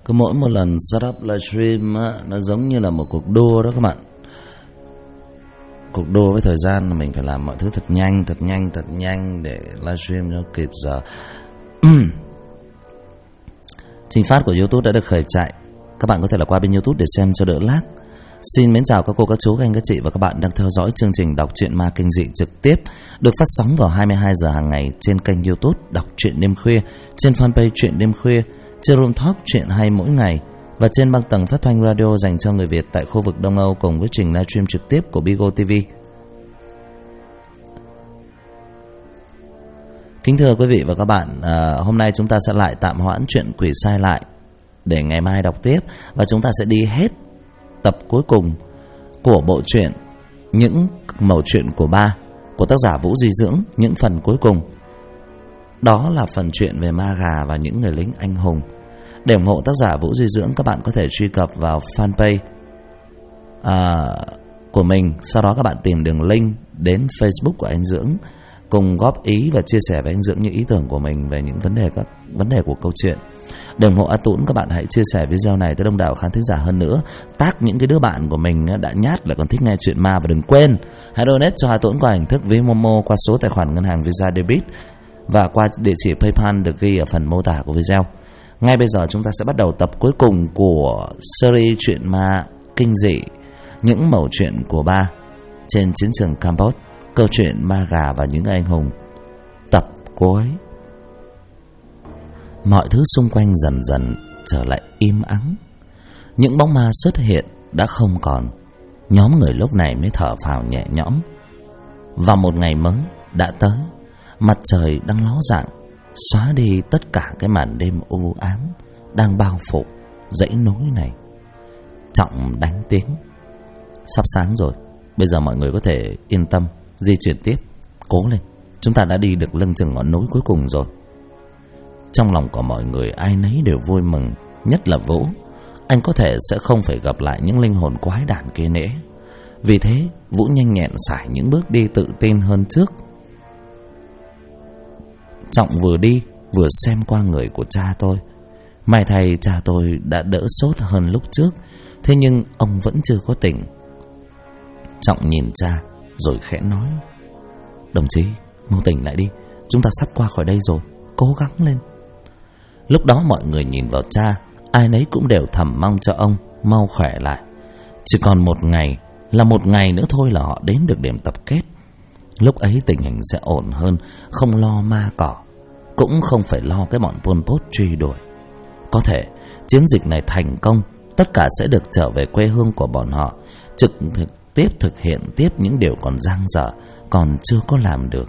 Cứ mỗi một lần setup livestream á, nó giống như là một cuộc đua đó các bạn. Cuộc đua với thời gian là mình phải làm mọi thứ thật nhanh để livestream cho kịp giờ. Trình phát của YouTube đã được khởi chạy. Các bạn có thể là qua bên YouTube để xem cho đỡ lag. Xin mến chào các cô, các chú, các anh, các chị và các bạn đang theo dõi chương trình đọc truyện ma kinh dị trực tiếp được phát sóng vào 22 giờ hàng ngày trên kênh YouTube Đọc truyện đêm khuya, trên fanpage Truyện đêm khuya, trên Room Talk Truyện hay mỗi ngày và trên băng tầng phát thanh radio dành cho người Việt tại khu vực Đông Âu cùng với trình livestream trực tiếp của Bigo TV. Kính thưa quý vị và các bạn, hôm nay chúng ta sẽ lại tạm hoãn chuyện Quỷ Sai lại để ngày mai đọc tiếp, và chúng ta sẽ đi hết tập cuối cùng của bộ truyện Những Mẩu Chuyện của Ba của tác giả Vũ Duy Dưỡng. Những phần cuối cùng đó là phần chuyện về ma gà và những người lính anh hùng. Để ủng hộ tác giả Vũ Duy Dưỡng, các bạn có thể truy cập vào fanpage của mình. Sau đó các bạn tìm đường link đến Facebook của anh Dưỡng, cùng góp ý và chia sẻ với anh Dưỡng những ý tưởng của mình về những các vấn đề của câu chuyện. Để ủng hộ A Tũng, các bạn hãy chia sẻ video này tới đông đảo khán thính giả hơn nữa. Tag những cái đứa bạn của mình đã nhát lại còn thích nghe chuyện ma, và đừng quên hãy donate cho A Tũng qua hình thức ví Momo qua số tài khoản ngân hàng Visa Debit và qua địa chỉ PayPal được ghi ở phần mô tả của video. Ngay bây giờ chúng ta sẽ bắt đầu tập cuối cùng của series truyện ma kinh dị Những Mẩu Chuyện của Ba trên chiến trường Campuchia, câu chuyện ma gà và những anh hùng, tập cuối. Mọi thứ xung quanh dần dần trở lại im ắng. Những bóng ma xuất hiện đã không còn. Nhóm người lúc này mới thở phào nhẹ nhõm. Và một ngày mới đã tới. Mặt trời đang ló dạng, xóa đi tất cả cái màn đêm u ám đang bao phủ dãy núi này. Trọng đánh tiếng: sắp sáng rồi, bây giờ mọi người có thể yên tâm di chuyển tiếp. Cố lên, chúng ta đã đi được lưng chừng ngọn núi cuối cùng rồi. Trong lòng của mọi người ai nấy đều vui mừng, nhất là Vũ. Anh có thể sẽ không phải gặp lại những linh hồn quái đản kia nữa. Vì thế Vũ nhanh nhẹn sải những bước đi tự tin hơn trước. Trọng vừa đi vừa xem qua người của cha tôi. May thay cha tôi đã đỡ sốt hơn lúc trước, thế nhưng ông vẫn chưa có tỉnh. Trọng nhìn cha rồi khẽ nói: đồng chí, mau tỉnh lại đi, chúng ta sắp qua khỏi đây rồi, cố gắng lên. Lúc đó mọi người nhìn vào cha, ai nấy cũng đều thầm mong cho ông mau khỏe lại. Chỉ còn một ngày nữa thôi là họ đến được điểm tập kết. Lúc ấy tình hình sẽ ổn hơn, không lo ma cỏ, cũng không phải lo cái bọn Pol Pot truy đuổi. Có thể chiến dịch này thành công, tất cả sẽ được trở về quê hương của bọn họ, trực tiếp thực hiện tiếp những điều còn dang dở, còn chưa có làm được.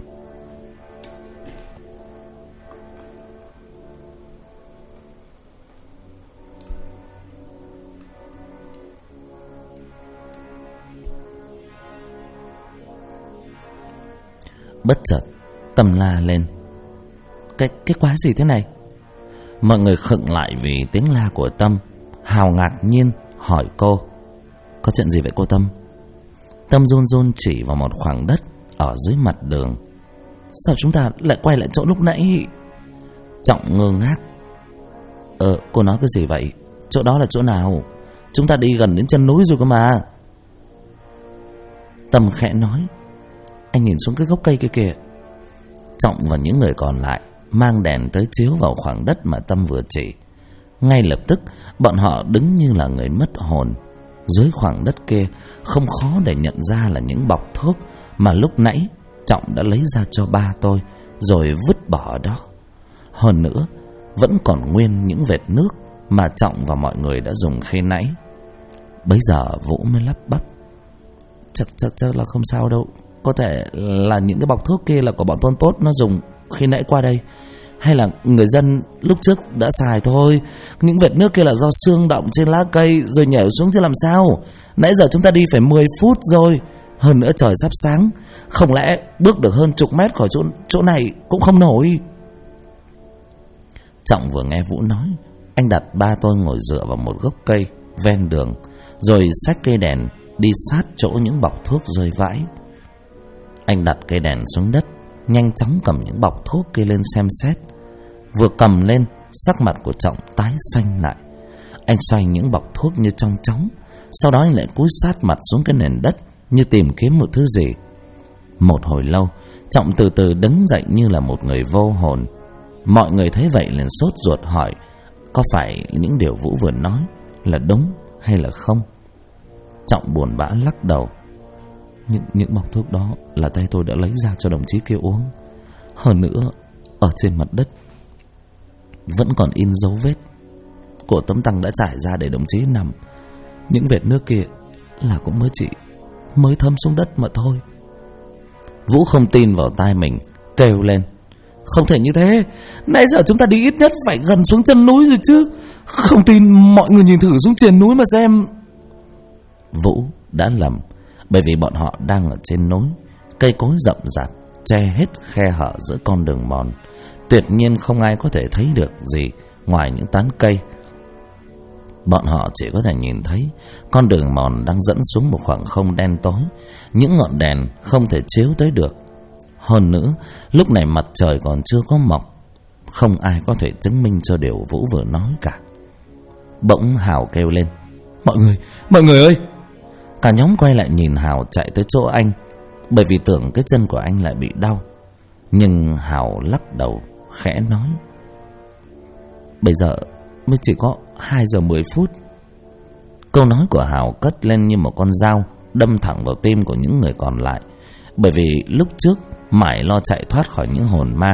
Bất chợt Tâm la lên: Cái quái gì thế này? Mọi người khựng lại vì tiếng la của Tâm. Hào ngạc nhiên hỏi cô: có chuyện gì vậy cô Tâm? Tâm run run chỉ vào một khoảng đất ở dưới mặt đường. Sao chúng ta lại quay lại chỗ lúc nãy? Trọng ngơ ngác: cô nói cái gì vậy? Chỗ đó là chỗ nào? Chúng ta đi gần đến chân núi rồi cơ mà. Tâm khẽ nói: anh nhìn xuống cái gốc cây kia kìa. Trọng và những người còn lại mang đèn tới chiếu vào khoảng đất mà Tâm vừa chỉ. Ngay lập tức bọn họ đứng như là người mất hồn. Dưới khoảng đất kia không khó để nhận ra là những bọc thuốc mà lúc nãy Trọng đã lấy ra cho ba tôi rồi vứt bỏ đó. Hơn nữa vẫn còn nguyên những vệt nước mà Trọng và mọi người đã dùng khi nãy. Bấy giờ Vũ mới lắp bắp: chắc là không sao đâu. Có thể là những cái bọc thuốc kia là của bọn Pol Pot nó dùng khi nãy qua đây, hay là người dân lúc trước đã xài thôi. Những vệt nước kia là do xương động trên lá cây rồi nhảy xuống chứ làm sao. Nãy giờ chúng ta đi phải 10 phút rồi. Hơn nữa trời sắp sáng, không lẽ bước được hơn chục mét khỏi chỗ này cũng không nổi. Trọng vừa nghe Vũ nói, anh đặt ba tôi ngồi dựa vào một gốc cây ven đường, rồi xách cây đèn đi sát chỗ những bọc thuốc rơi vãi. Anh đặt cây đèn xuống đất, nhanh chóng cầm những bọc thuốc kia lên xem xét. Vừa cầm lên, sắc mặt của Trọng tái xanh lại. Anh xoay những bọc thuốc như trong chóng, sau đó anh lại cúi sát mặt xuống cái nền đất như tìm kiếm một thứ gì. Một hồi lâu, Trọng từ từ đứng dậy như là một người vô hồn. Mọi người thấy vậy liền sốt ruột hỏi có phải những điều Vũ vừa nói là đúng hay là không. Trọng buồn bã lắc đầu. Những bọc thuốc đó là tay tôi đã lấy ra cho đồng chí kia uống. Hơn nữa, ở trên mặt đất vẫn còn in dấu vết của tấm tăng đã trải ra để đồng chí nằm. Những vệt nước kia là cũng mới thấm xuống đất mà thôi. Vũ không tin vào tai mình, kêu lên. Không thể như thế, nãy giờ chúng ta đi ít nhất phải gần xuống chân núi rồi chứ. Không tin mọi người nhìn thử xuống trên núi mà xem. Vũ đã lầm, bởi vì bọn họ đang ở trên núi. Cây cối rậm rạp che hết khe hở giữa con đường mòn, tuyệt nhiên không ai có thể thấy được gì ngoài những tán cây. Bọn họ chỉ có thể nhìn thấy con đường mòn đang dẫn xuống một khoảng không đen tối, những ngọn đèn không thể chiếu tới được. Hơn nữa, lúc này mặt trời còn chưa có mọc, không ai có thể chứng minh cho điều Vũ vừa nói cả. Bỗng Hào kêu lên. Mọi người ơi! Cả nhóm quay lại nhìn Hào chạy tới chỗ anh, bởi vì tưởng cái chân của anh lại bị đau. Nhưng Hào lắc đầu khẽ nói. Bây giờ mới chỉ có 2 giờ 10 phút. Câu nói của Hào cất lên như một con dao đâm thẳng vào tim của những người còn lại, bởi vì lúc trước mãi lo chạy thoát khỏi những hồn ma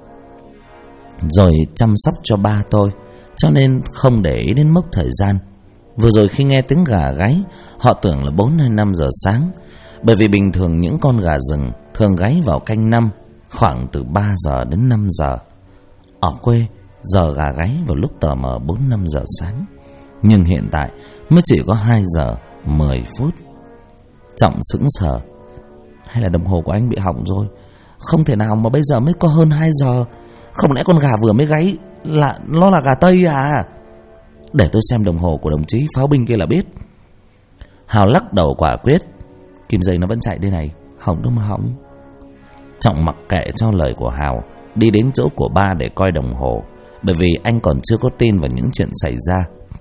rồi chăm sóc cho ba tôi, cho nên không để ý đến mốc thời gian. Vừa rồi khi nghe tiếng gà gáy, họ tưởng là 4 hay 5 giờ sáng, bởi vì bình thường những con gà rừng thường gáy vào canh 5, khoảng từ 3 giờ đến 5 giờ. Ở quê, giờ gà gáy vào lúc tờ mờ 4-5 giờ sáng, nhưng hiện tại mới chỉ có 2 giờ 10 phút. Trọng sững sờ. Hay là đồng hồ của anh bị hỏng rồi? Không thể nào mà bây giờ mới có hơn 2 giờ. Không lẽ con gà vừa mới gáy nó là gà Tây à? Để tôi xem đồng hồ của đồng chí pháo binh kia là biết. Hào lắc đầu quả quyết. Kim dây nó vẫn chạy đây này, hỏng đâu mà hỏng. Trọng mặc kệ cho lời của Hào, đi đến chỗ của ba để coi đồng hồ, bởi vì anh còn chưa có tin vào những chuyện xảy ra.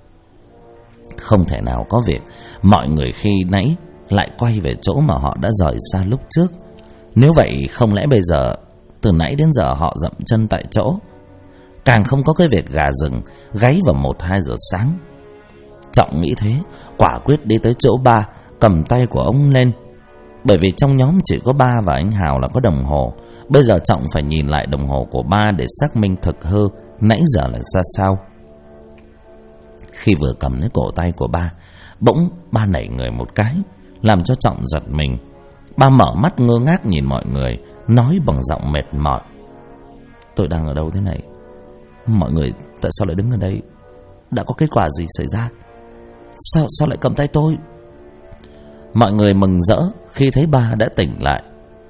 Không thể nào có việc mọi người khi nãy lại quay về chỗ mà họ đã rời xa lúc trước. Nếu vậy không lẽ bây giờ từ nãy đến giờ họ dậm chân tại chỗ. Càng không có cái việc gà rừng gáy vào 1-2 giờ sáng. Trọng nghĩ thế, quả quyết đi tới chỗ ba, cầm tay của ông lên. Bởi vì trong nhóm chỉ có ba và anh Hào là có đồng hồ. Bây giờ Trọng phải nhìn lại đồng hồ của ba để xác minh thực hư nãy giờ là ra sao. Khi vừa cầm lấy cổ tay của ba, bỗng ba nảy người một cái, làm cho Trọng giật mình. Ba mở mắt ngơ ngác nhìn mọi người, nói bằng giọng mệt mỏi. Tôi đang ở đâu thế này? Mọi người tại sao lại đứng ở đây? Đã có kết quả gì xảy ra? Sao lại cầm tay tôi? Mọi người mừng rỡ khi thấy ba đã tỉnh lại.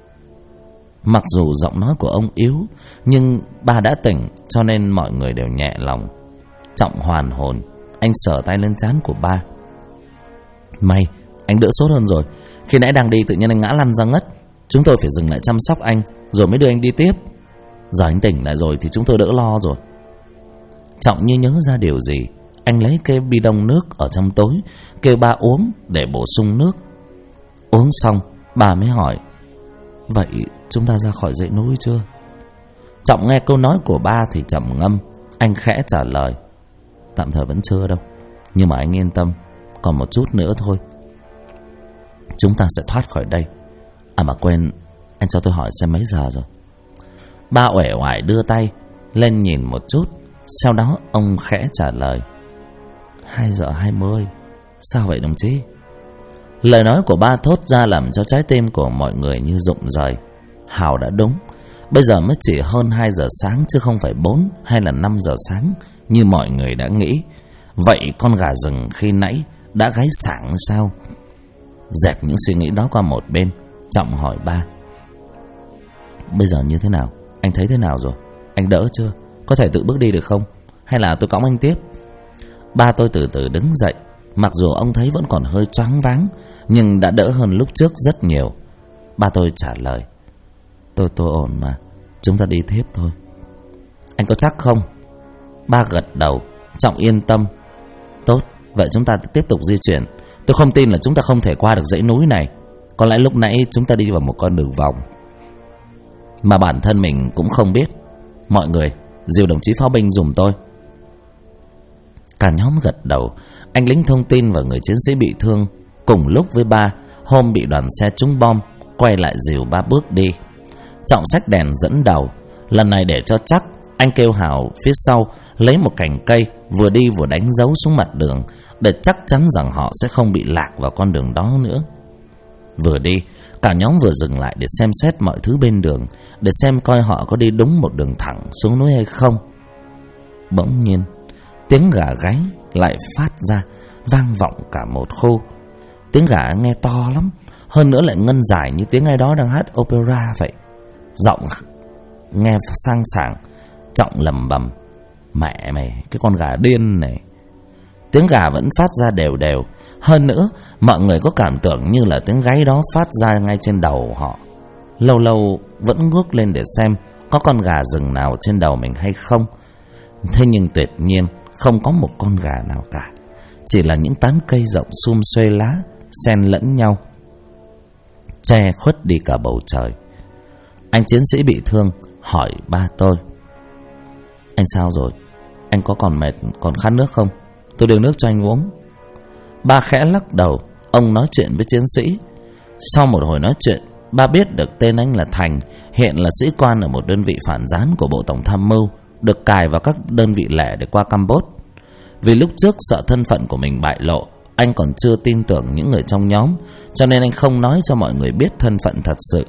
Mặc dù giọng nói của ông yếu, nhưng ba đã tỉnh, cho nên mọi người đều nhẹ lòng. Trọng hoàn hồn, anh sờ tay lên trán của ba. May, anh đỡ sốt hơn rồi. Khi nãy đang đi tự nhiên anh ngã lăn ra ngất. Chúng tôi phải dừng lại chăm sóc anh, rồi mới đưa anh đi tiếp. Giờ anh tỉnh lại rồi thì chúng tôi đỡ lo rồi. Trọng như nhớ ra điều gì, anh lấy cái bi đông nước ở trong tối, kêu ba uống để bổ sung nước. Uống xong, bà mới hỏi. Vậy chúng ta ra khỏi dãy núi chưa? Trọng nghe câu nói của ba thì trầm ngâm. Anh khẽ trả lời. Tạm thời vẫn chưa đâu, nhưng mà anh yên tâm, còn một chút nữa thôi chúng ta sẽ thoát khỏi đây. À mà quên, anh cho tôi hỏi xem mấy giờ rồi. Ba uể oải đưa tay lên nhìn một chút, sau đó ông khẽ trả lời. 2 giờ 20. Sao vậy đồng chí? Lời nói của ba thốt ra làm cho trái tim của mọi người như rụng rời. Hào đã đúng, bây giờ mới chỉ hơn 2 giờ sáng, chứ không phải 4 hay là 5 giờ sáng như mọi người đã nghĩ. Vậy con gà rừng khi nãy đã gáy sảng sao? Dẹp những suy nghĩ đó qua một bên, Trọng hỏi ba. Bây giờ như thế nào? Anh thấy thế nào rồi? Anh đỡ chưa? Có thể tự bước đi được không? Hay là tôi cõng anh tiếp? Ba tôi từ từ đứng dậy. Mặc dù ông thấy vẫn còn hơi choáng váng, nhưng đã đỡ hơn lúc trước rất nhiều. Ba tôi trả lời. Tôi ổn mà, chúng ta đi tiếp thôi. Anh có chắc không? Ba gật đầu. Trọng yên tâm. Tốt, vậy chúng ta tiếp tục di chuyển. Tôi không tin là chúng ta không thể qua được dãy núi này. Có lẽ lúc nãy chúng ta đi vào một con đường vòng mà bản thân mình cũng không biết. Mọi người, dìu đồng chí pháo binh giùm tôi. Cả nhóm gật đầu. Anh lính thông tin và người chiến sĩ bị thương cùng lúc với ba hôm bị đoàn xe trúng bom quay lại dìu ba bước đi. Trọng xách đèn dẫn đầu. Lần này để cho chắc, anh kêu Hào phía sau lấy một cành cây, vừa đi vừa đánh dấu xuống mặt đường để chắc chắn rằng họ sẽ không bị lạc vào con đường đó nữa. Vừa đi, cả nhóm vừa dừng lại để xem xét mọi thứ bên đường, để xem coi họ có đi đúng một đường thẳng xuống núi hay không. Bỗng nhiên, tiếng gà gáy lại phát ra, vang vọng cả một khu. Tiếng gà nghe to lắm, hơn nữa lại ngân dài như tiếng ai đó đang hát opera vậy. Giọng nghe sang sảng. Trọng lẩm bẩm: mẹ mày, cái con gà điên này. Tiếng gà vẫn phát ra đều đều. Hơn nữa, mọi người có cảm tưởng như là tiếng gáy đó phát ra ngay trên đầu họ. Lâu lâu vẫn ngước lên để xem có con gà rừng nào trên đầu mình hay không. Thế nhưng tuyệt nhiên không có một con gà nào cả. Chỉ là những tán cây rộng sum xuê lá xen lẫn nhau, che khuất đi cả bầu trời. Anh chiến sĩ bị thương hỏi ba tôi: anh sao rồi? Anh có còn mệt, còn khát nước không? Tôi đưa nước cho anh uống. Ba khẽ lắc đầu. Ông nói chuyện với chiến sĩ. Sau một hồi nói chuyện, ba biết được tên anh là Thành, hiện là sĩ quan ở một đơn vị phản gián của Bộ Tổng tham mưu, được cài vào các đơn vị lẻ để qua Campuchia. Vì lúc trước sợ thân phận của mình bại lộ, anh còn chưa tin tưởng những người trong nhóm, cho nên anh không nói cho mọi người biết thân phận thật sự.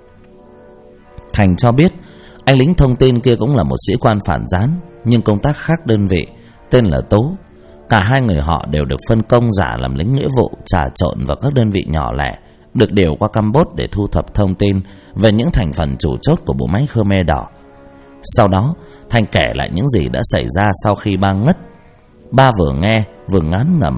Thành cho biết anh lính thông tin kia cũng là một sĩ quan phản gián, nhưng công tác khác đơn vị, tên là Tố. Cả hai người họ đều được phân công giả làm lính nghĩa vụ, trà trộn vào các đơn vị nhỏ lẻ, được điều qua Campuchia để thu thập thông tin về những thành phần chủ chốt của bộ máy Khmer Đỏ. Sau đó, Thành kể lại những gì đã xảy ra sau khi ba ngất. Ba vừa nghe vừa ngán ngẩm,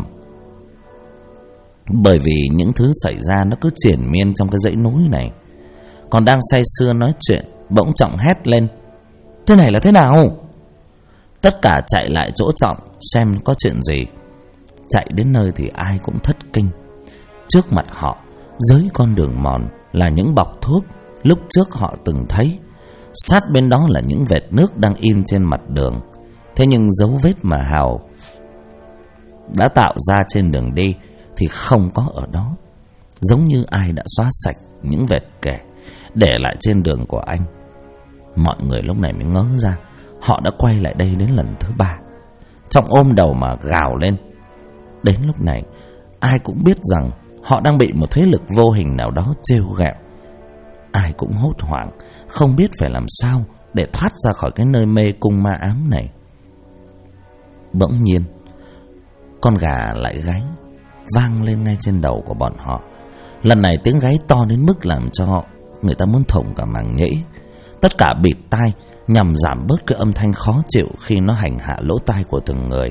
bởi vì những thứ xảy ra nó cứ triền miên trong cái dãy núi này. Còn đang say sưa nói chuyện, bỗng Trọng hét lên: thế này là thế nào? Tất cả chạy lại chỗ Trọng xem có chuyện gì. Chạy đến nơi thì ai cũng thất kinh. Trước mặt họ, dưới con đường mòn là những bọc thuốc lúc trước họ từng thấy. Sát bên đó là những vệt nước đang in trên mặt đường. Thế nhưng dấu vết mà Hào đã tạo ra trên đường đi thì không có ở đó. Giống như ai đã xóa sạch những vệt kẻ để lại trên đường của anh. Mọi người lúc này mới ngớ ra, họ đã quay lại đây đến lần thứ 3. Trọng ôm đầu mà gào lên. Đến lúc này, ai cũng biết rằng họ đang bị một thế lực vô hình nào đó trêu ghẹo. Ai cũng hốt hoảng, không biết phải làm sao để thoát ra khỏi cái nơi mê cung ma ám này. Bỗng nhiên, con gà lại gáy, vang lên ngay trên đầu của bọn họ. Lần này tiếng gáy to đến mức làm cho người ta muốn thủng cả màng nhĩ. Tất cả bịt tai nhằm giảm bớt cái âm thanh khó chịu khi nó hành hạ lỗ tai của từng người.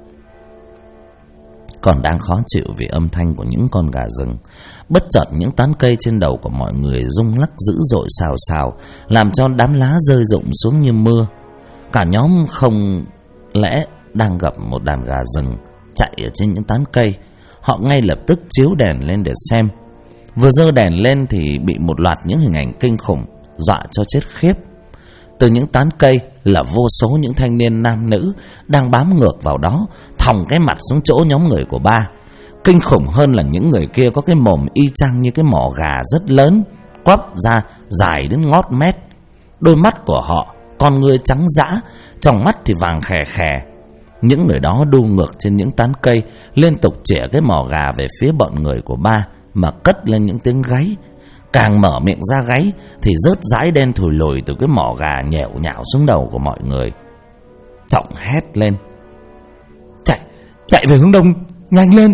Còn đang khó chịu vì âm thanh của những con gà rừng, bất chợt những tán cây trên đầu của mọi người rung lắc dữ dội xào xào, làm cho đám lá rơi rụng xuống như mưa. Cả nhóm không lẽ đang gặp một đàn gà rừng chạy ở trên những tán cây. Họ ngay lập tức chiếu đèn lên để xem. Vừa giơ đèn lên thì bị một loạt những hình ảnh kinh khủng dọa cho chết khiếp. Từ những tán cây là vô số những thanh niên nam nữ đang bám ngược vào đó, thòng cái mặt xuống chỗ nhóm người của ba. Kinh khủng hơn là những người kia có cái mồm y chang như cái mỏ gà rất lớn, quắp ra dài đến ngót mét. Đôi mắt của họ con ngươi trắng dã, trong mắt thì vàng khè khè. Những người đó đu ngược trên những tán cây, liên tục chĩa cái mỏ gà về phía bọn người của ba mà cất lên những tiếng gáy. Càng mở miệng ra gáy thì rớt dãi đen thùi lùi từ cái mỏ gà nhẹo nhạo xuống đầu của mọi người. Trọng hét lên: Chạy về hướng đông, nhanh lên!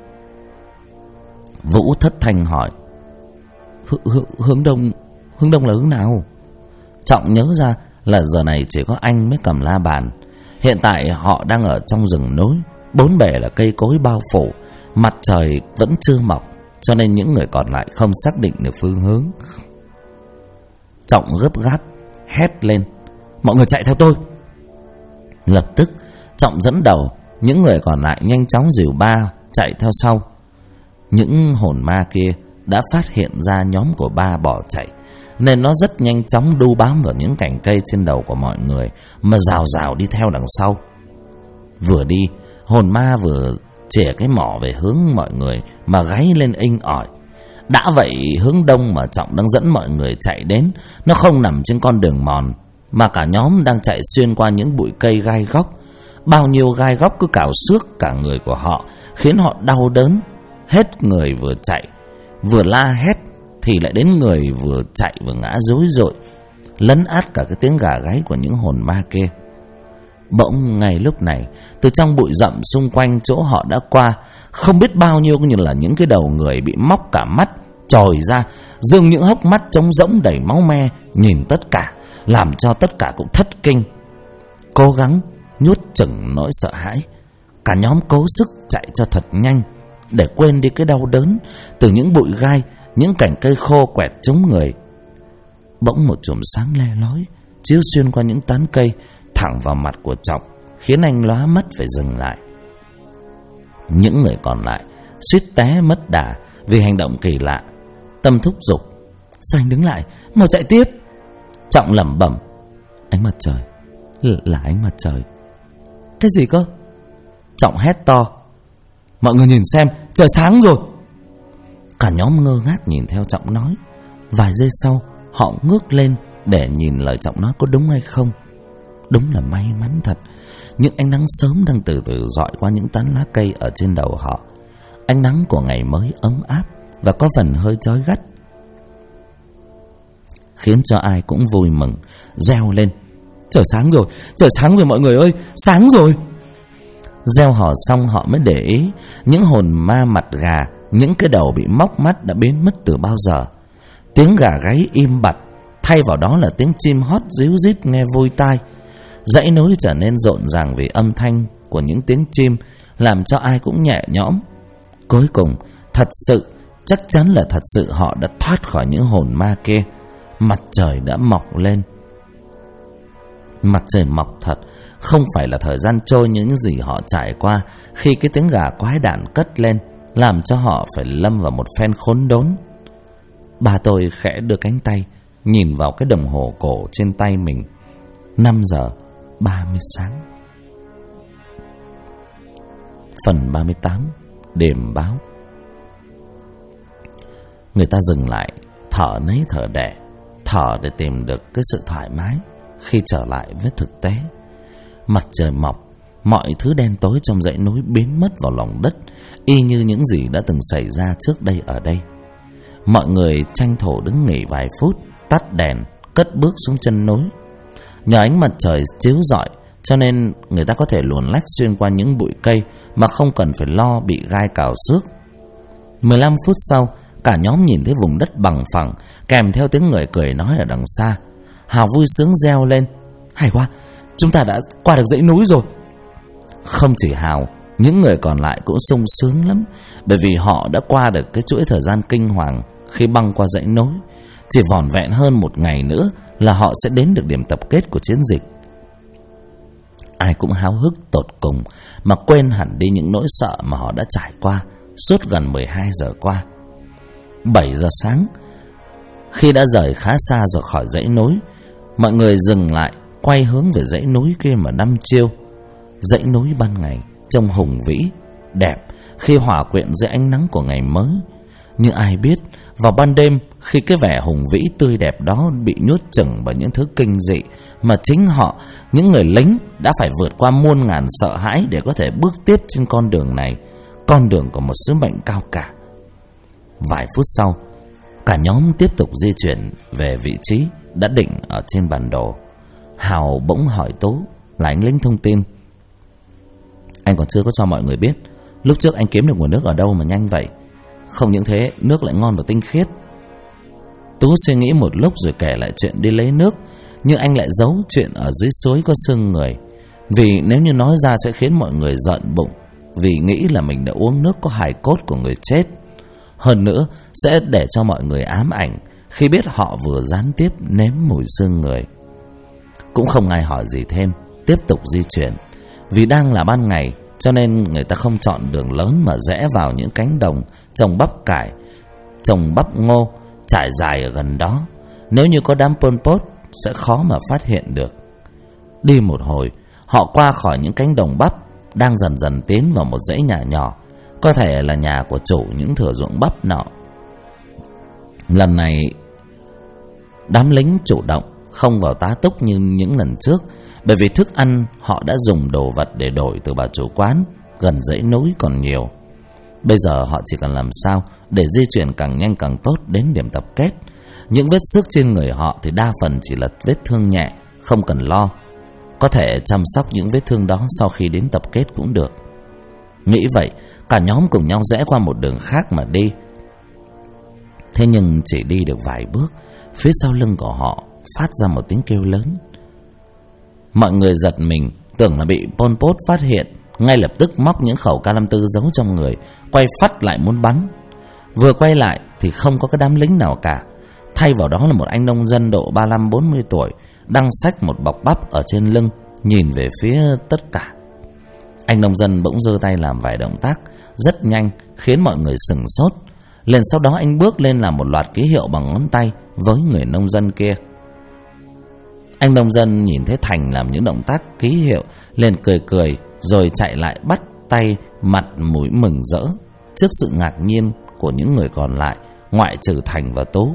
Vũ thất thanh hỏi: Hướng đông là hướng nào? Trọng nhớ ra là giờ này chỉ có anh mới cầm la bàn. Hiện tại họ đang ở trong rừng núi, bốn bề là cây cối bao phủ, mặt trời vẫn chưa mọc, cho nên những người còn lại không xác định được phương hướng. Trọng gấp gáp hét lên: Mọi người chạy theo tôi! Lập tức Trọng dẫn đầu Những người còn lại nhanh chóng dìu Ba chạy theo sau. Những hồn ma kia đã phát hiện ra nhóm của Ba bỏ chạy, nên nó rất nhanh chóng đu bám vào những cành cây trên đầu của mọi người mà rào rào đi theo đằng sau. Vừa đi, hồn ma vừa chĩa cái mỏ về hướng mọi người mà gáy lên inh ỏi. Đã vậy, hướng đông mà Trọng đang dẫn mọi người chạy đến, nó không nằm trên con đường mòn, mà cả nhóm đang chạy xuyên qua những bụi cây gai góc. Bao nhiêu gai góc cứ cào xước cả người của họ, khiến họ đau đớn. Hết người vừa chạy vừa la hét, thì lại đến người vừa chạy vừa ngã rối rội, lấn át cả cái tiếng gà gáy của những hồn ma kia. Bỗng ngay lúc này, từ trong bụi rậm xung quanh chỗ họ đã qua, không biết bao nhiêu như là những cái đầu người bị móc cả mắt trồi ra, dường những hốc mắt trống rỗng đầy máu me nhìn tất cả, làm cho tất cả cũng thất kinh. Cố gắng nuốt chửng nỗi sợ hãi, cả nhóm cố sức chạy cho thật nhanh để quên đi cái đau đớn từ những bụi gai, những cành cây khô quẹt trúng người. Bỗng một chùm sáng le lói chiếu xuyên qua những tán cây thẳng vào mặt của Trọng, khiến anh lóa mắt phải dừng lại. Những người còn lại suýt té mất đà vì hành động kỳ lạ. Tâm thúc giục: sao anh đứng lại, mau chạy tiếp. Trọng lẩm bẩm: ánh mặt trời, là ánh mặt trời. Cái gì cơ? Trọng hét to: mọi người nhìn xem, trời sáng rồi. Cả nhóm ngơ ngác nhìn theo Trọng nói. Vài giây sau, họ ngước lên để nhìn lời Trọng nói có đúng hay không. Đúng là may mắn thật, những ánh nắng sớm đang từ từ rọi qua những tán lá cây ở trên đầu họ. Ánh nắng của ngày mới ấm áp và có phần hơi chói gắt, khiến cho ai cũng vui mừng, reo lên: trời sáng rồi mọi người ơi, sáng rồi. Reo hò xong họ mới để ý, những hồn ma mặt gà, những cái đầu bị móc mắt đã biến mất từ bao giờ. Tiếng gà gáy im bặt, thay vào đó là tiếng chim hót ríu rít nghe vui tai. Dãy núi trở nên rộn ràng vì âm thanh của những tiếng chim, làm cho ai cũng nhẹ nhõm. Cuối cùng, thật sự, chắc chắn là thật sự họ đã thoát khỏi những hồn ma kia. Mặt trời đã mọc lên. Mặt trời mọc thật, không phải là thời gian trôi như những gì họ trải qua khi cái tiếng gà quái đản cất lên, làm cho họ phải lâm vào một phen khốn đốn. Bà tôi khẽ đưa cánh tay nhìn vào cái đồng hồ cổ trên tay mình. 5:30 sáng. Phần 38. Đêm báo. Người ta dừng lại, thở nấy thở đẻ, thở để tìm được cái sự thoải mái khi trở lại với thực tế. Mặt trời mọc, mọi thứ đen tối trong dãy núi biến mất vào lòng đất, y như những gì đã từng xảy ra trước đây ở đây. Mọi người tranh thủ đứng nghỉ vài phút, tắt đèn, cất bước xuống chân núi. Nhờ ánh mặt trời chiếu rọi, cho nên người ta có thể luồn lách xuyên qua những bụi cây mà không cần phải lo bị gai cào xước. 15 phút sau, cả nhóm nhìn thấy vùng đất bằng phẳng, kèm theo tiếng người cười nói ở đằng xa. Hào vui sướng reo lên: hay quá, chúng ta đã qua được dãy núi rồi. Không chỉ Hào, những người còn lại cũng sung sướng lắm, bởi vì họ đã qua được cái chuỗi thời gian kinh hoàng khi băng qua dãy núi. Chỉ vỏn vẹn hơn một ngày nữa là họ sẽ đến được điểm tập kết của chiến dịch. Ai cũng háo hức tột cùng, mà quên hẳn đi những nỗi sợ mà họ đã trải qua suốt gần 12 giờ qua. 7 giờ sáng, khi đã rời khá xa rồi khỏi dãy núi, mọi người dừng lại, quay hướng về dãy núi kia mà đăm chiêu. Dãy núi ban ngày trông hùng vĩ, đẹp khi hòa quyện dưới ánh nắng của ngày mới. Nhưng ai biết, vào ban đêm, khi cái vẻ hùng vĩ tươi đẹp đó bị nuốt chửng bởi những thứ kinh dị mà chính họ, những người lính, đã phải vượt qua muôn ngàn sợ hãi để có thể bước tiếp trên con đường này, con đường của một sứ mệnh cao cả. Vài phút sau, cả nhóm tiếp tục di chuyển về vị trí đã định ở trên bản đồ. Hào bỗng hỏi Tú, là anh lính thông tin: anh còn chưa có cho mọi người biết lúc trước anh kiếm được nguồn nước ở đâu mà nhanh vậy? Không những thế, nước lại ngon và tinh khiết. Tú suy nghĩ một lúc rồi kể lại chuyện đi lấy nước, nhưng anh lại giấu chuyện ở dưới suối có xương người, vì nếu như nói ra sẽ khiến mọi người giận bụng, vì nghĩ là mình đã uống nước có hài cốt của người chết. Hơn nữa, sẽ để cho mọi người ám ảnh khi biết họ vừa gián tiếp nếm mùi xương người. Cũng không ai hỏi gì thêm, tiếp tục di chuyển. Vì đang là ban ngày, cho nên người ta không chọn đường lớn mà rẽ vào những cánh đồng trồng bắp cải, trồng bắp ngô trải dài ở gần đó. Nếu như có đám Pol Pot sẽ khó mà phát hiện được. Đi một hồi, họ qua khỏi những cánh đồng bắp, đang dần dần tiến vào một dãy nhà nhỏ, có thể là nhà của chủ những thửa ruộng bắp nọ. Lần này đám lính chủ động, không vào tá túc như những lần trước, bởi vì thức ăn họ đã dùng đồ vật để đổi từ bà chủ quán gần dãy núi còn nhiều. Bây giờ họ chỉ cần làm sao để di chuyển càng nhanh càng tốt đến điểm tập kết. Những vết xước trên người họ thì đa phần chỉ là vết thương nhẹ, không cần lo. Có thể chăm sóc những vết thương đó sau khi đến tập kết cũng được. Nghĩ vậy, cả nhóm cùng nhau rẽ qua một đường khác mà đi. Thế nhưng chỉ đi được vài bước, phía sau lưng của họ phát ra một tiếng kêu lớn. Mọi người giật mình, tưởng là bị Pol Pot phát hiện, ngay lập tức móc những khẩu K54 giấu trong người, quay phắt lại muốn bắn. Vừa quay lại thì không có cái đám lính nào cả. Thay vào đó là một anh nông dân độ 35-40 tuổi đang xách một bọc bắp ở trên lưng, nhìn về phía tất cả. Anh nông dân bỗng giơ tay làm vài động tác rất nhanh, khiến mọi người sửng sốt. Liền sau đó anh bước lên làm một loạt ký hiệu bằng ngón tay với người nông dân kia. Anh nông dân nhìn thấy Thành làm những động tác ký hiệu, liền cười cười rồi chạy lại bắt tay, mặt mũi mừng rỡ trước sự ngạc nhiên của những người còn lại, ngoại trừ Thành và Tú.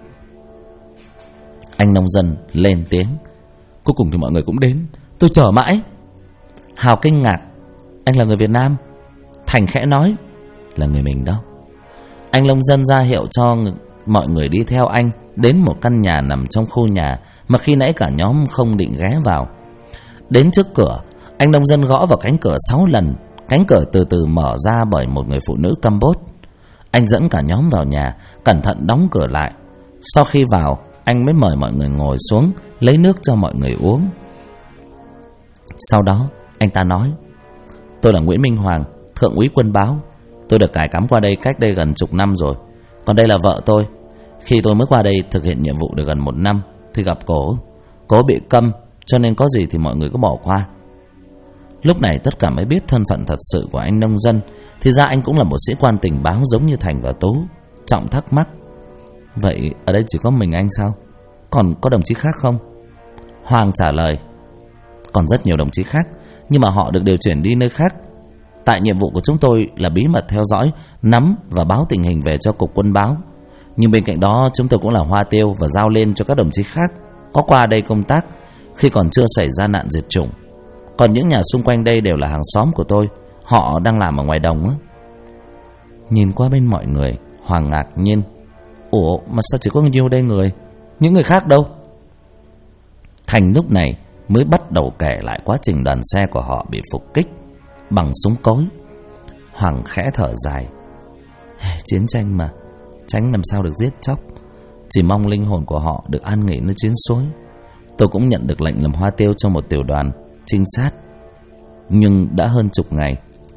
Anh nông dân lên tiếng: "Cuối cùng thì mọi người cũng đến, tôi chờ mãi." Hào kinh ngạc: "Anh là người Việt Nam?" Thành khẽ nói: "Là người mình đâu." Anh nông dân ra hiệu cho mọi người đi theo anh đến một căn nhà nằm trong khu nhà mà khi nãy cả nhóm không định ghé vào. Đến trước cửa, anh nông dân gõ vào cánh cửa 6 lần. Cánh cửa từ từ mở ra bởi một người phụ nữ Campuchia. Anh dẫn cả nhóm vào nhà, cẩn thận đóng cửa lại. Sau khi vào, anh mới mời mọi người ngồi xuống, lấy nước cho mọi người uống. Sau đó, anh ta nói: "Tôi là Nguyễn Minh Hoàng, thượng úy quân báo. Tôi được cải cắm qua đây cách đây gần chục năm rồi. Còn đây là vợ tôi. Khi tôi mới qua đây thực hiện nhiệm vụ được gần 1 năm thì gặp Cố bị câm, cho nên có gì thì mọi người cứ bỏ qua." Lúc này tất cả mới biết thân phận thật sự của anh nông dân. Thì ra anh cũng là một sĩ quan tình báo giống như Thành và Tú. Trọng thắc mắc: "Vậy ở đây chỉ có mình anh sao? Còn có đồng chí khác không?" Hoàng trả lời: "Còn rất nhiều đồng chí khác, nhưng mà họ được điều chuyển đi nơi khác. Tại nhiệm vụ của chúng tôi là bí mật theo dõi, nắm và báo tình hình về cho cục quân báo. Nhưng bên cạnh đó chúng tôi cũng là hoa tiêu và giao lên cho các đồng chí khác có qua đây công tác khi còn chưa xảy ra nạn diệt chủng. Còn những nhà xung quanh đây đều là hàng xóm của tôi, họ đang làm ở ngoài đồng á." Nhìn qua bên mọi người, Hoàng ngạc nhiên: "Ủa mà sao chỉ có nhiêu đây người? Những người khác đâu?" Thành lúc này mới bắt đầu kể lại quá trình đoàn xe của họ bị phục kích bằng súng cối. Hoàng khẽ thở dài: "Chiến tranh mà, tránh làm sao được giết chóc. Chỉ mong linh hồn của họ được an nghỉ nơi chiến suối. Tôi cũng nhận được lệnh làm hoa tiêu cho một tiểu đoàn trinh sát, nhưng đã hơn chục ngày.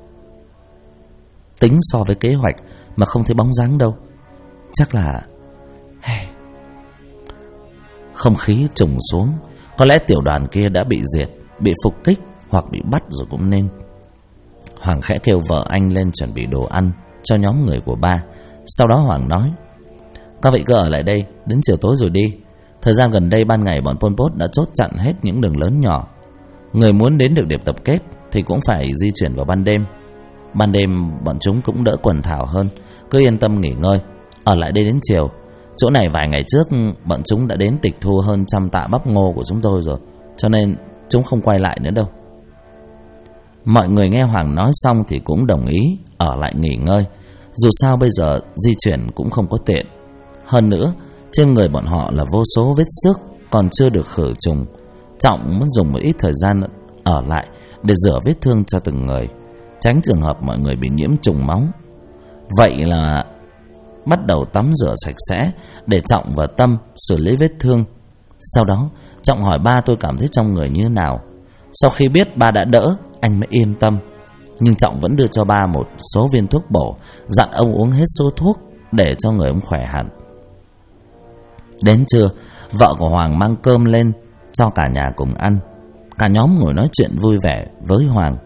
Tính so với kế hoạch mà không thấy bóng dáng đâu. Chắc là..." Không khí trùng xuống. Có lẽ tiểu đoàn kia đã bị diệt, bị phục kích hoặc bị bắt rồi cũng nên. Hoàng khẽ kêu vợ anh lên chuẩn bị đồ ăn cho nhóm người của ba. Sau đó Hoàng nói: "Các vị cứ ở lại đây đến chiều tối rồi đi. Thời gian gần đây ban ngày bọn Pol Pot đã chốt chặn hết những đường lớn nhỏ. Người muốn đến được điểm tập kết thì cũng phải di chuyển vào ban đêm. Ban đêm bọn chúng cũng đỡ quần thảo hơn. Cứ yên tâm nghỉ ngơi, ở lại đây đến chiều. Chỗ này vài ngày trước bọn chúng đã đến tịch thu hơn 100 tạ bắp ngô của chúng tôi rồi, cho nên chúng không quay lại nữa đâu." Mọi người nghe Hoàng nói xong thì cũng đồng ý ở lại nghỉ ngơi. Dù sao bây giờ di chuyển cũng không có tiện. Hơn nữa trên người bọn họ là vô số vết xước còn chưa được khử trùng. Trọng muốn dùng một ít thời gian ở lại để rửa vết thương cho từng người, tránh trường hợp mọi người bị nhiễm trùng máu. Vậy là bắt đầu tắm rửa sạch sẽ để Trọng và Tâm xử lý vết thương. Sau đó Trọng hỏi ba tôi cảm thấy trong người như thế nào. Sau khi biết ba đã đỡ, anh mới yên tâm. Nhưng Trọng vẫn đưa cho ba một số viên thuốc bổ, dặn ông uống hết số thuốc để cho người ông khỏe hẳn. Đến trưa, vợ của Hoàng mang cơm lên cho cả nhà cùng ăn. Cả nhóm ngồi nói chuyện vui vẻ với Hoàng.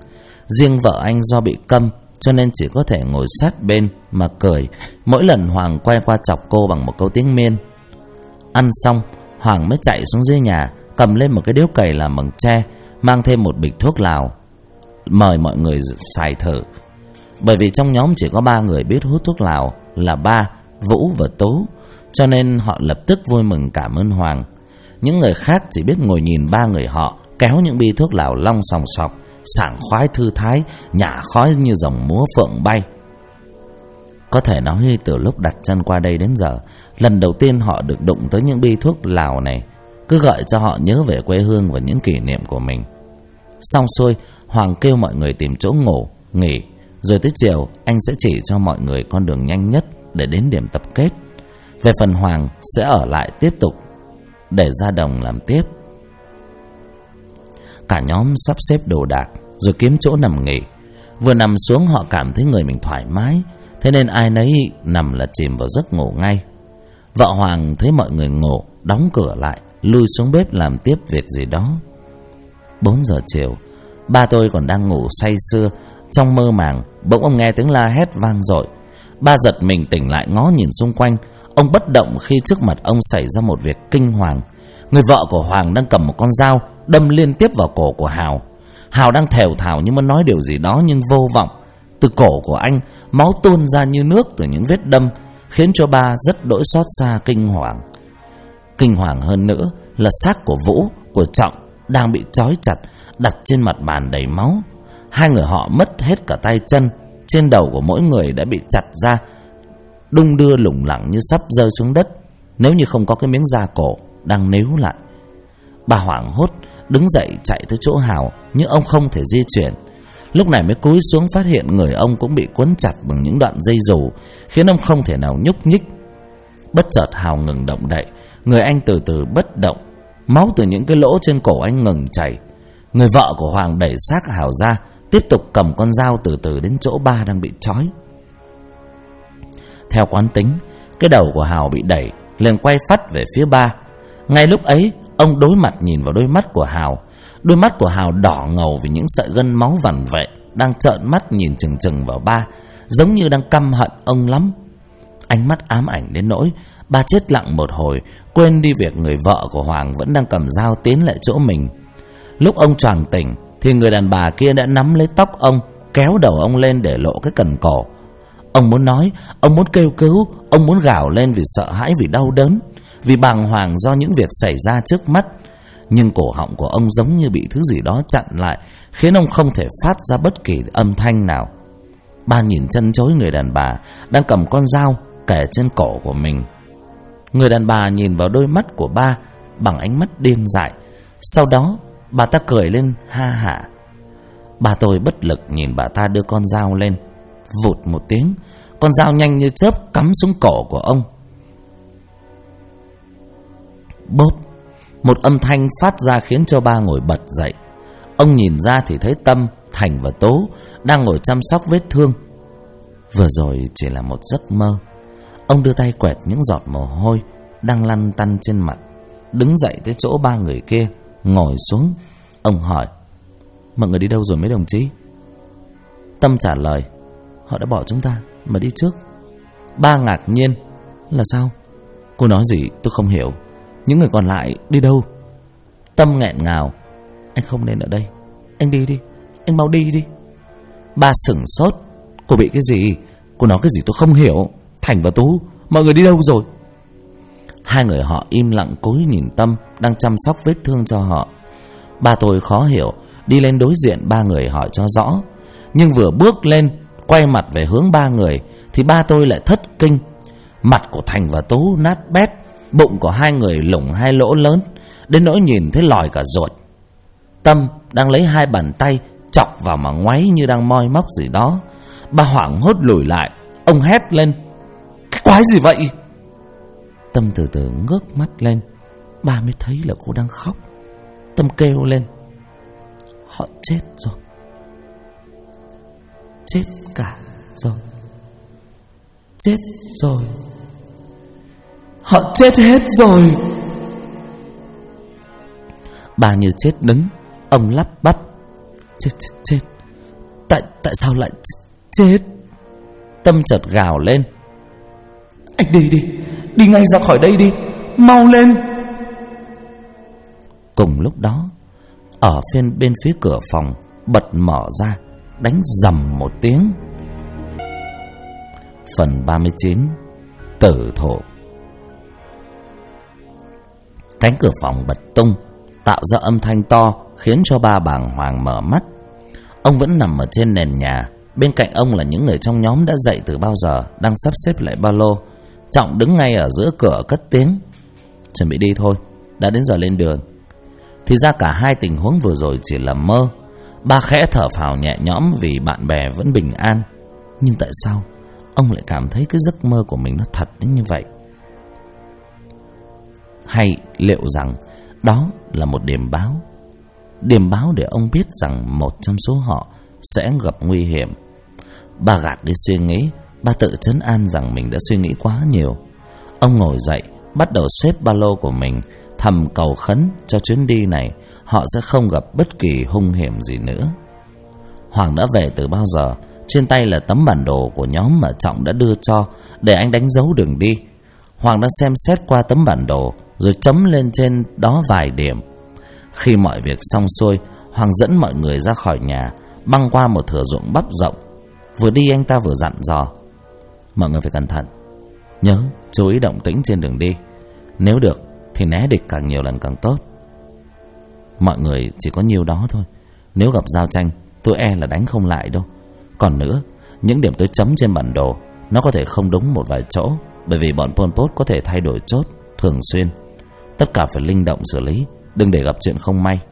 Riêng vợ anh do bị câm cho nên chỉ có thể ngồi sát bên mà cười mỗi lần Hoàng quay qua chọc cô bằng một câu tiếng Miên. Ăn xong, Hoàng mới chạy xuống dưới nhà, cầm lên một cái điếu cày làm bằng tre, mang thêm một bịch thuốc lào, mời mọi người xài thử. Bởi vì trong nhóm chỉ có 3 người biết hút thuốc lào là Ba, Vũ và Tú, cho nên họ lập tức vui mừng cảm ơn Hoàng. Những người khác chỉ biết ngồi nhìn 3 người họ kéo những bi thuốc lào long sòng sọc, sảng khoái thư thái, nhả khói như dòng múa phượng bay. Có thể nói từ lúc đặt chân qua đây đến giờ, lần đầu tiên họ được đụng tới những bi thuốc lào này, cứ gợi cho họ nhớ về quê hương và những kỷ niệm của mình. Xong xuôi, Hoàng kêu mọi người tìm chỗ ngủ, nghỉ, rồi tới chiều anh sẽ chỉ cho mọi người con đường nhanh nhất để đến điểm tập kết. Về phần Hoàng sẽ ở lại tiếp tục để ra đồng làm tiếp. Cả nhóm sắp xếp đồ đạc rồi kiếm chỗ nằm nghỉ. Vừa nằm xuống họ cảm thấy người mình thoải mái, thế nên ai nấy nằm là chìm vào giấc ngủ ngay. Vợ Hoàng thấy mọi người ngủ, đóng cửa lại, lui xuống bếp làm tiếp việc gì đó. 4 giờ chiều, ba tôi còn đang ngủ say sưa, trong mơ màng bỗng ông nghe tiếng la hét vang dội. Ba giật mình tỉnh lại, ngó nhìn xung quanh. Ông bất động khi trước mặt ông xảy ra một việc kinh hoàng. Người vợ của Hoàng đang cầm một con dao đâm liên tiếp vào cổ của Hào. Hào đang thều thào như muốn nói điều gì đó nhưng vô vọng. Từ cổ của anh, máu tuôn ra như nước từ những vết đâm, khiến cho ba rất đỗi xót xa kinh hoàng. Kinh hoàng hơn nữa là xác của Vũ, của Trọng đang bị trói chặt, đặt trên mặt bàn đầy máu. Hai người họ mất hết cả tay chân, trên đầu của mỗi người đã bị chặt ra, đung đưa lủng lẳng như sắp rơi xuống đất, nếu như không có cái miếng da cổ đang níu lại. Bà hoảng hốt đứng dậy chạy tới chỗ Hào, nhưng ông không thể di chuyển. Lúc này mới cúi xuống phát hiện người ông cũng bị quấn chặt bằng những đoạn dây dù, khiến ông không thể nào nhúc nhích. Bất chợt Hào ngừng động đậy, người anh từ từ bất động, máu từ những cái lỗ trên cổ anh ngừng chảy. Người vợ của Hoàng đẩy xác Hào ra, tiếp tục cầm con dao từ từ đến chỗ ba đang bị trói. Theo quán tính, cái đầu của Hào bị đẩy liền quay phắt về phía ba. Ngay lúc ấy, ông đối mặt nhìn vào đôi mắt của Hào. Đôi mắt của Hào đỏ ngầu vì những sợi gân máu vằn vệ, đang trợn mắt nhìn chừng chừng vào ba, giống như đang căm hận ông lắm. Ánh mắt ám ảnh đến nỗi ba chết lặng một hồi, quên đi việc người vợ của Hoàng vẫn đang cầm dao tiến lại chỗ mình. Lúc ông choàng tỉnh thì người đàn bà kia đã nắm lấy tóc ông, kéo đầu ông lên để lộ cái cần cổ. Ông muốn nói, ông muốn kêu cứu, ông muốn gào lên vì sợ hãi, vì đau đớn, vì bàng hoàng do những việc xảy ra trước mắt. Nhưng cổ họng của ông giống như bị thứ gì đó chặn lại, khiến ông không thể phát ra bất kỳ âm thanh nào. Ba nhìn chân chối người đàn bà đang cầm con dao kề trên cổ của mình. Người đàn bà nhìn vào đôi mắt của ba bằng ánh mắt điên dại. Sau đó bà ta cười lên ha hả. Ba tôi bất lực nhìn bà ta đưa con dao lên. Vụt một tiếng, con dao nhanh như chớp cắm xuống cổ của ông. Bốp, một âm thanh phát ra khiến cho ba ngồi bật dậy. Ông nhìn ra thì thấy Tâm, Thành và Tố đang ngồi chăm sóc vết thương. Vừa rồi chỉ là một giấc mơ. Ông đưa tay quẹt những giọt mồ hôi đang lăn tăn trên mặt, đứng dậy tới chỗ ba người kia, ngồi xuống. Ông hỏi: mọi người đi đâu rồi mấy đồng chí? Tâm trả lời: họ đã bỏ chúng ta mà đi trước. Ba ngạc nhiên: là sao? Cô nói gì tôi không hiểu. Những người còn lại đi đâu? Tâm nghẹn ngào: anh không nên ở đây, anh đi đi, anh mau đi đi. Ba sửng sốt: cô bị cái gì? Cô nói cái gì tôi không hiểu. Thành và Tú, mọi người đi đâu rồi? Hai người họ im lặng cúi nhìn Tâm đang chăm sóc vết thương cho họ. Ba tôi khó hiểu, đi lên đối diện ba người hỏi cho rõ. Nhưng vừa bước lên, quay mặt về hướng ba người thì ba tôi lại thất kinh. Mặt của Thành và Tú nát bét, bụng của hai người lủng hai lỗ lớn, đến nỗi nhìn thấy lòi cả ruột. Tâm đang lấy hai bàn tay chọc vào mà ngoáy như đang moi móc gì đó. Ba hoảng hốt lùi lại. Ông hét lên: cái quái gì vậy? Tâm từ từ ngước mắt lên. Ba mới thấy là cô đang khóc. Tâm kêu lên: họ chết rồi, chết cả rồi, chết rồi, họ chết hết rồi. Bà như chết đứng. Ông lắp bắp: chết chết chết, Tại sao lại chết? Tâm chợt gào lên. Anh đi ngay ra khỏi đây đi, mau lên. Cùng lúc đó, ở bên phía cửa phòng bật mở ra, đánh rầm một tiếng. Phần 39 Tử thủ. Cánh cửa phòng bật tung, tạo ra âm thanh to, khiến cho ba bàng hoàng mở mắt. Ông vẫn nằm ở trên nền nhà. Bên cạnh ông là những người trong nhóm đã dậy từ bao giờ, đang sắp xếp lại ba lô. Trọng đứng ngay ở giữa cửa cất tiếng. Chuẩn bị đi thôi, đã đến giờ lên đường. Thì ra cả hai tình huống vừa rồi chỉ là mơ. Ba khẽ thở phào nhẹ nhõm vì bạn bè vẫn bình an. Nhưng tại sao ông lại cảm thấy cái giấc mơ của mình nó thật đến như vậy? Hay liệu rằng đó là một điềm báo? Điềm báo để ông biết rằng một trong số họ sẽ gặp nguy hiểm. Ba gạt đi suy nghĩ. Ba tự trấn an rằng mình đã suy nghĩ quá nhiều. Ông ngồi dậy, bắt đầu xếp ba lô của mình, thầm cầu khấn cho chuyến đi này họ sẽ không gặp bất kỳ hung hiểm gì nữa. Hoàng đã về từ bao giờ. Trên tay là tấm bản đồ của nhóm mà Trọng đã đưa cho để anh đánh dấu đường đi. Hoàng đã xem xét qua tấm bản đồ rồi chấm lên trên đó vài điểm. Khi mọi việc xong xuôi, Hoàng dẫn mọi người ra khỏi nhà, băng qua một thửa ruộng bắp rộng. Vừa đi anh ta vừa dặn dò: mọi người phải cẩn thận, nhớ chú ý động tĩnh trên đường đi. Nếu được thì né địch càng nhiều lần càng tốt. Mọi người chỉ có nhiêu đó thôi. Nếu gặp giao tranh, tôi e là đánh không lại đâu. Còn nữa, những điểm tôi chấm trên bản đồ nó có thể không đúng một vài chỗ, bởi vì bọn Pol Pot có thể thay đổi chốt thường xuyên. Tất cả phải linh động xử lý, đừng để gặp chuyện không may.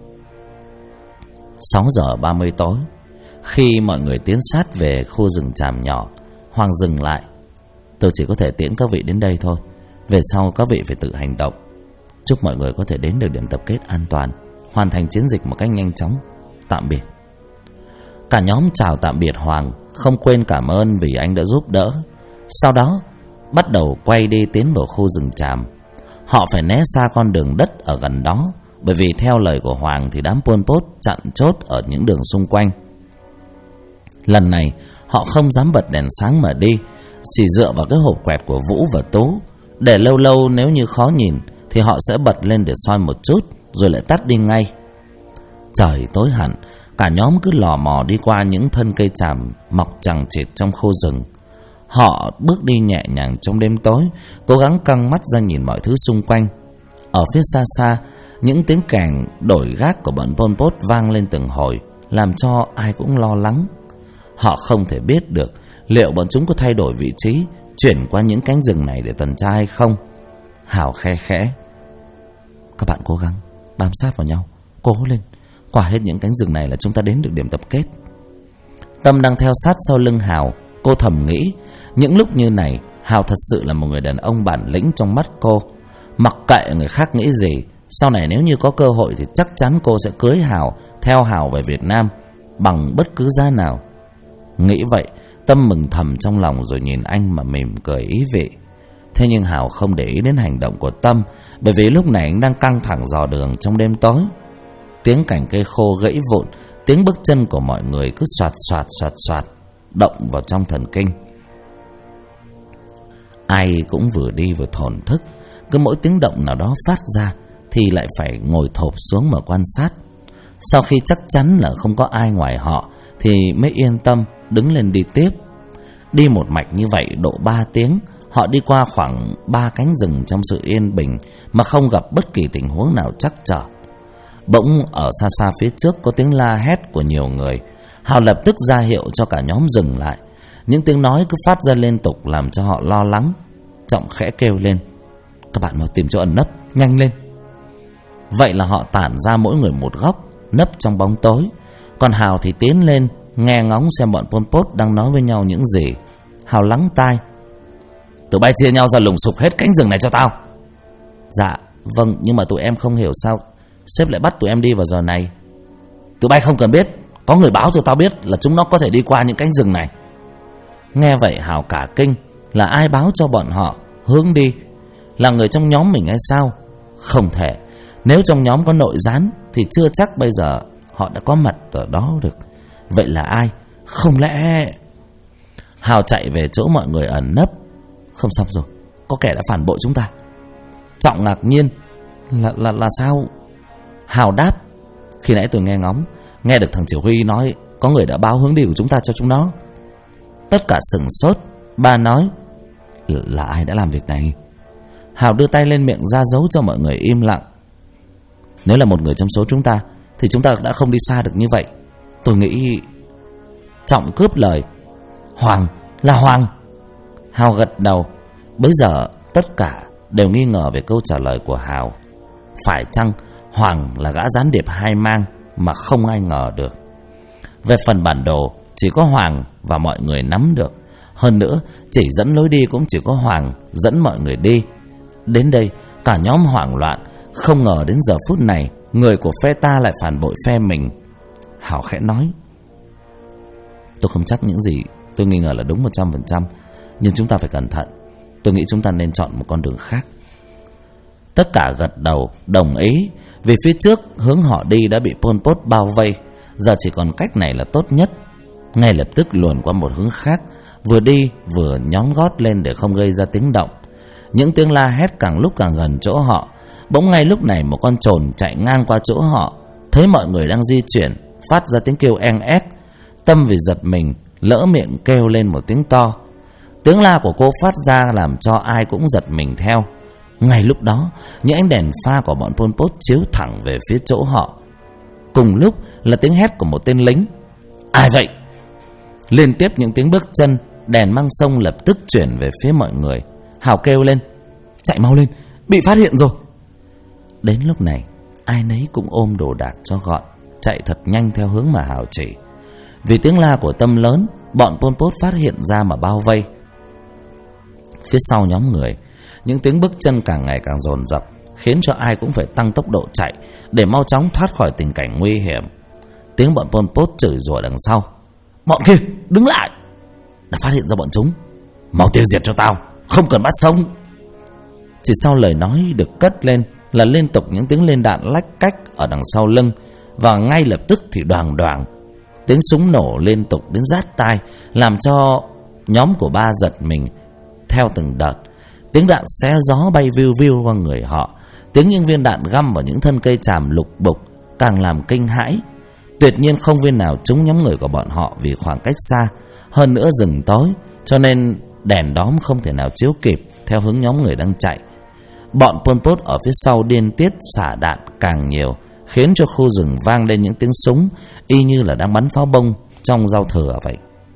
6 giờ 30 tối, khi mọi người tiến sát về khu rừng tràm nhỏ, Hoàng dừng lại. Tôi chỉ có thể tiễn các vị đến đây thôi. Về sau các vị phải tự hành động. Chúc mọi người có thể đến được điểm tập kết an toàn, hoàn thành chiến dịch một cách nhanh chóng. Tạm biệt. Cả nhóm chào tạm biệt Hoàng, không quên cảm ơn vì anh đã giúp đỡ. Sau đó bắt đầu quay đi tiến vào khu rừng tràm. Họ phải né xa con đường đất ở gần đó, bởi vì theo lời của Hoàng thì đám Pol Pot chặn chốt ở những đường xung quanh. Lần này họ không dám bật đèn sáng mà đi, chỉ dựa vào cái hộp quẹt của Vũ và Tú. Để lâu lâu nếu như khó nhìn thì họ sẽ bật lên để soi một chút, rồi lại tắt đi ngay. Trời tối hẳn, cả nhóm cứ lò mò đi qua những thân cây tràm mọc chằng chịt trong khu rừng. Họ bước đi nhẹ nhàng trong đêm tối, cố gắng căng mắt ra nhìn mọi thứ xung quanh. Ở phía xa xa, những tiếng kèn đổi gác của bọn Pol Pot vang lên từng hồi, làm cho ai cũng lo lắng. Họ không thể biết được liệu bọn chúng có thay đổi vị trí, chuyển qua những cánh rừng này để tuần tra hay không. Hào khe khẽ: các bạn cố gắng bám sát vào nhau, cố lên. Qua hết những cánh rừng này là chúng ta đến được điểm tập kết. Tâm đang theo sát sau lưng Hào. Cô thầm nghĩ, những lúc như này Hào thật sự là một người đàn ông bản lĩnh trong mắt cô. Mặc kệ người khác nghĩ gì, sau này nếu như có cơ hội thì chắc chắn cô sẽ cưới Hào, theo Hào về Việt Nam bằng bất cứ giá nào. Nghĩ vậy, Tâm mừng thầm trong lòng rồi nhìn anh mà mỉm cười ý vị. Thế nhưng Hào không để ý đến hành động của Tâm, bởi vì lúc này anh đang căng thẳng dò đường trong đêm tối. Tiếng cành cây khô gãy vụn, tiếng bước chân của mọi người cứ soạt soạt soạt soạt động vào trong thần kinh. Ai cũng vừa đi vừa thổn thức, cứ mỗi tiếng động nào đó phát ra thì lại phải ngồi thộp xuống mà quan sát. Sau khi chắc chắn là không có ai ngoài họ thì mới yên tâm đứng lên đi tiếp. Đi một mạch như vậy độ 3 tiếng, họ đi qua khoảng 3 cánh rừng trong sự yên bình mà không gặp bất kỳ tình huống nào trắc trở. Bỗng ở xa xa phía trước có tiếng la hét của nhiều người. Hào lập tức ra hiệu cho cả nhóm dừng lại. Những tiếng nói cứ phát ra liên tục làm cho họ lo lắng. Trọng khẽ kêu lên: các bạn mau tìm chỗ ẩn nấp, nhanh lên. Vậy là họ tản ra mỗi người một góc, nấp trong bóng tối. Còn Hào thì tiến lên nghe ngóng xem bọn Pol Pot đang nói với nhau những gì. Hào lắng tai: tụi bay chia nhau ra lùng sục hết cánh rừng này cho tao. Dạ vâng, nhưng mà tụi em không hiểu sao sếp lại bắt tụi em đi vào giờ này. Tụi bay không cần biết, có người báo cho tao biết là chúng nó có thể đi qua những cánh rừng này. Nghe vậy Hào cả kinh, là ai báo cho bọn họ hướng đi? Là người trong nhóm mình hay sao? Không thể. Nếu trong nhóm có nội gián thì chưa chắc bây giờ họ đã có mặt ở đó được. Vậy là ai? Không lẽ... Hào chạy về chỗ mọi người ẩn nấp. Không xong rồi, có kẻ đã phản bội chúng ta. Trọng ngạc nhiên. Là sao? Hào đáp. Khi nãy tôi nghe ngóng, nghe được thằng chỉ huy nói có người đã báo hướng đi của chúng ta cho chúng nó. Tất cả sửng sốt. Ba nói, là ai đã làm việc này? Hào đưa tay lên miệng ra dấu cho mọi người im lặng. Nếu là một người trong số chúng ta thì chúng ta đã không đi xa được như vậy. Tôi nghĩ... Trọng cướp lời. Hoàng, là Hoàng. Hào gật đầu. Bây giờ tất cả đều nghi ngờ về câu trả lời của Hào. Phải chăng Hoàng là gã gián điệp hai mang mà không ai ngờ được? Về phần bản đồ, chỉ có Hoàng và mọi người nắm được. Hơn nữa, chỉ dẫn lối đi cũng chỉ có Hoàng dẫn mọi người đi. Đến đây, cả nhóm hoảng loạn. Không ngờ đến giờ phút này, người của phe ta lại phản bội phe mình. Hào khẽ nói, tôi không chắc những gì tôi nghi ngờ là đúng 100%, nhưng chúng ta phải cẩn thận. Tôi nghĩ chúng ta nên chọn một con đường khác. Tất cả gật đầu đồng ý, vì phía trước hướng họ đi đã bị Pol Pot bao vây. Giờ chỉ còn cách này là tốt nhất. Ngay lập tức luồn qua một hướng khác, vừa đi vừa nhón gót lên để không gây ra tiếng động. Những tiếng la hét càng lúc càng gần chỗ họ. Bỗng ngay lúc này một con trồn chạy ngang qua chỗ họ, thấy mọi người đang di chuyển, phát ra tiếng kêu en ép. Tâm vì giật mình lỡ miệng kêu lên một tiếng to. Tiếng la của cô phát ra làm cho ai cũng giật mình theo. Ngay lúc đó, những ánh đèn pha của bọn Pol Pot chiếu thẳng về phía chỗ họ. Cùng lúc là tiếng hét của một tên lính. Ai vậy? Liên tiếp những tiếng bước chân, đèn mang sông lập tức chuyển về phía mọi người. Hào kêu lên, chạy mau lên, bị phát hiện rồi. Đến lúc này, ai nấy cũng ôm đồ đạc cho gọn, chạy thật nhanh theo hướng mà Hào chỉ. Vì tiếng la của Tâm lớn, bọn Pol Pot phát hiện ra mà bao vây. Phía sau nhóm người, những tiếng bước chân càng ngày càng dồn dập, khiến cho ai cũng phải tăng tốc độ chạy để mau chóng thoát khỏi tình cảnh nguy hiểm. Tiếng bọn Pol Pot chửi rủa đằng sau, bọn kia đứng lại, đã phát hiện ra bọn chúng, mau tiêu diệt cho tao, không cần bắt sống. Chỉ sau lời nói được cất lên là liên tục những tiếng lên đạn lách cách ở đằng sau lưng, và ngay lập tức thì đoàng đoàng tiếng súng nổ liên tục đến rát tai, làm cho nhóm của ba giật mình theo từng đợt. Tiếng đạn xé gió bay viu viu qua người họ, tiếng những viên đạn găm vào những thân cây tràm lục bục càng làm kinh hãi. Tuyệt nhiên không viên nào trúng nhóm người của bọn họ vì khoảng cách xa, hơn nữa rừng tối, cho nên đèn đóm không thể nào chiếu kịp theo hướng nhóm người đang chạy. Bọn Pol Pot ở phía sau điên tiết xả đạn càng nhiều, khiến cho khu rừng vang lên những tiếng súng y như là đang bắn pháo bông trong giao thừa vậy.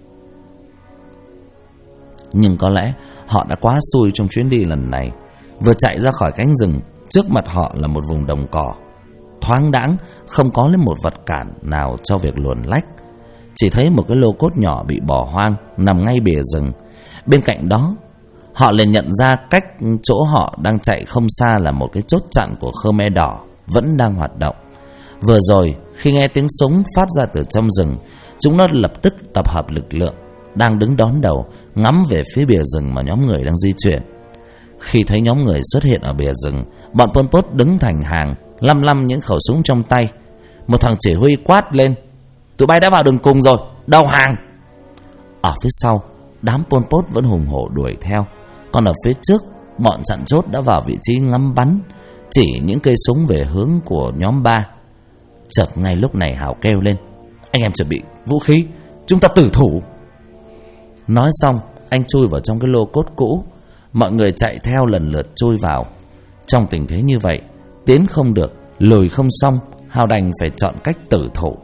Nhưng có lẽ họ đã quá xui trong chuyến đi lần này. Vừa chạy ra khỏi cánh rừng, trước mặt họ là một vùng đồng cỏ thoáng đãng, không có lên một vật cản nào cho việc luồn lách. Chỉ thấy một cái lô cốt nhỏ bị bỏ hoang nằm ngay bìa rừng. Bên cạnh đó, họ liền nhận ra cách chỗ họ đang chạy không xa là một cái chốt chặn của Khmer Đỏ vẫn đang hoạt động. Vừa rồi, khi nghe tiếng súng phát ra từ trong rừng, chúng nó lập tức tập hợp lực lượng đang đứng đón đầu, ngắm về phía bìa rừng mà nhóm người đang di chuyển. Khi thấy nhóm người xuất hiện ở bìa rừng, bọn Pol Pot đứng thành hàng, lăm lăm những khẩu súng trong tay. Một thằng chỉ huy quát lên, tụi bay đã vào đường cùng rồi, đầu hàng. Ở phía sau, đám Pol Pot vẫn hùng hổ đuổi theo. Còn ở phía trước, bọn chặn chốt đã vào vị trí ngắm bắn, chỉ những cây súng về hướng của nhóm 3. Chợt ngay lúc này Hào kêu lên, anh em chuẩn bị vũ khí, chúng ta tử thủ. Nói xong, anh chui vào trong cái lô cốt cũ. Mọi người chạy theo lần lượt chui vào. Trong tình thế như vậy, tiến không được, lùi không xong, Hào đành phải chọn cách tử thủ.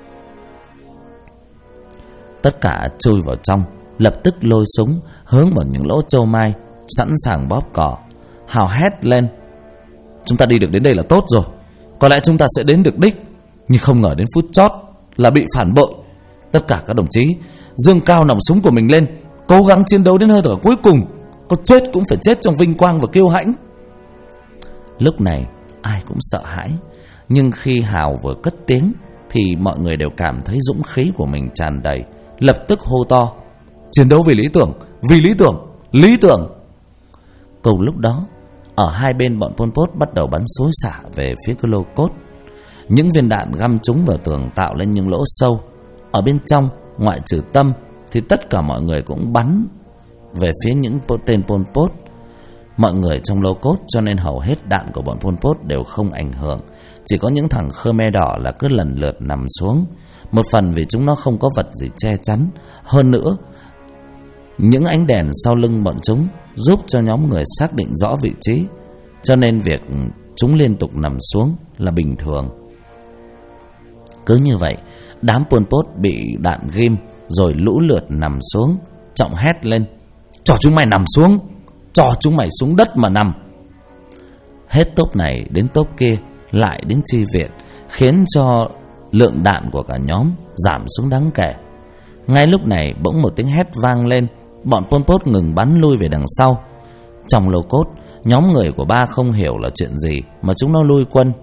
Tất cả chui vào trong, lập tức lôi súng hướng vào những lỗ châu mai, sẵn sàng bóp cò. Hào hét lên, chúng ta đi được đến đây là tốt rồi, có lẽ chúng ta sẽ đến được đích. Nhưng không ngờ đến phút chót là bị phản bội. Tất cả các đồng chí dương cao nòng súng của mình lên, cố gắng chiến đấu đến hơi thở cuối cùng, có chết cũng phải chết trong vinh quang và kiêu hãnh. Lúc này ai cũng sợ hãi, nhưng khi Hào vừa cất tiếng thì mọi người đều cảm thấy dũng khí của mình tràn đầy, lập tức hô to, chiến đấu vì lý tưởng, vì lý tưởng, lý tưởng. Cùng lúc đó, ở hai bên bọn Pol Pot bắt đầu bắn xối xả về phía cái lô cốt. Những viên đạn găm trúng vào tường tạo lên những lỗ sâu. Ở bên trong, ngoại trừ Tâm, thì tất cả mọi người cũng bắn về phía những tên Pol Pot. Mọi người trong lô cốt, cho nên hầu hết đạn của bọn Pol Pot đều không ảnh hưởng. Chỉ có những thằng Khmer Đỏ là cứ lần lượt nằm xuống. Một phần vì chúng nó không có vật gì che chắn. Hơn nữa, những ánh đèn sau lưng bọn chúng giúp cho nhóm người xác định rõ vị trí, cho nên việc chúng liên tục nằm xuống là bình thường. Cứ như vậy, đám Pol Pot bị đạn ghim rồi lũ lượt nằm xuống. Trọng hét lên: cho chúng mày nằm xuống, cho chúng mày xuống đất mà nằm. Hết tốp này đến tốp kia lại đến chi viện, khiến cho lượng đạn của cả nhóm giảm xuống đáng kể. Ngay lúc này bỗng một tiếng hét vang lên. Bọn Pol Pot ngừng bắn, lui về đằng sau. Trong lô cốt, nhóm người của ba không hiểu là chuyện gì mà chúng nó lui quân.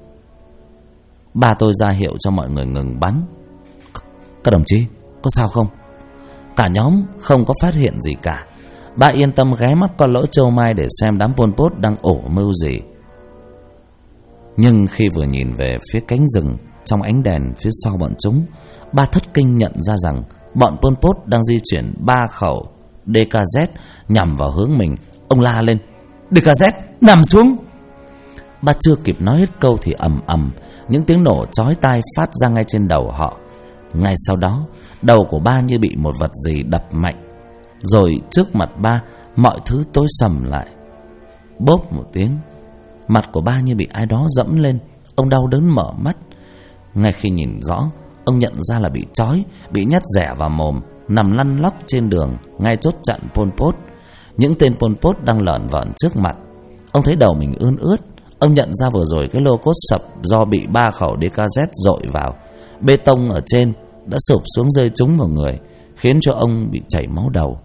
Ba tôi ra hiệu cho mọi người ngừng bắn. Các đồng chí, có sao không? Cả nhóm không có phát hiện gì cả. Ba yên tâm ghé mắt con lỗ châu mai để xem đám Pol Pot đang ổ mưu gì. Nhưng khi vừa nhìn về phía cánh rừng trong ánh đèn phía sau bọn chúng, ba thất kinh nhận ra rằng bọn Pol Pot đang di chuyển 3 khẩu DKZ nhằm vào hướng mình. Ông la lên: DKZ, nằm xuống! Ba chưa kịp nói hết câu thì ầm ầm những tiếng nổ chói tai phát ra ngay trên đầu họ. Ngay sau đó, đầu của ba như bị một vật gì đập mạnh, rồi trước mặt ba mọi thứ tối sầm lại. Bốp một tiếng, mặt của ba như bị ai đó dẫm lên. Ông đau đớn mở mắt. Ngay khi nhìn rõ, ông nhận ra là bị trói, bị nhét rẻ vào mồm, nằm lăn lóc trên đường ngay chốt chặn Pol Pot. Những tên Pol Pot đang lởn vởn trước mặt. Ông thấy đầu mình ươn ướt. Ông nhận ra vừa rồi cái lô cốt sập do bị 3 khẩu DKZ dội vào. Bê tông ở trên đã sụp xuống rơi trúng vào người, khiến cho ông bị chảy máu đầu.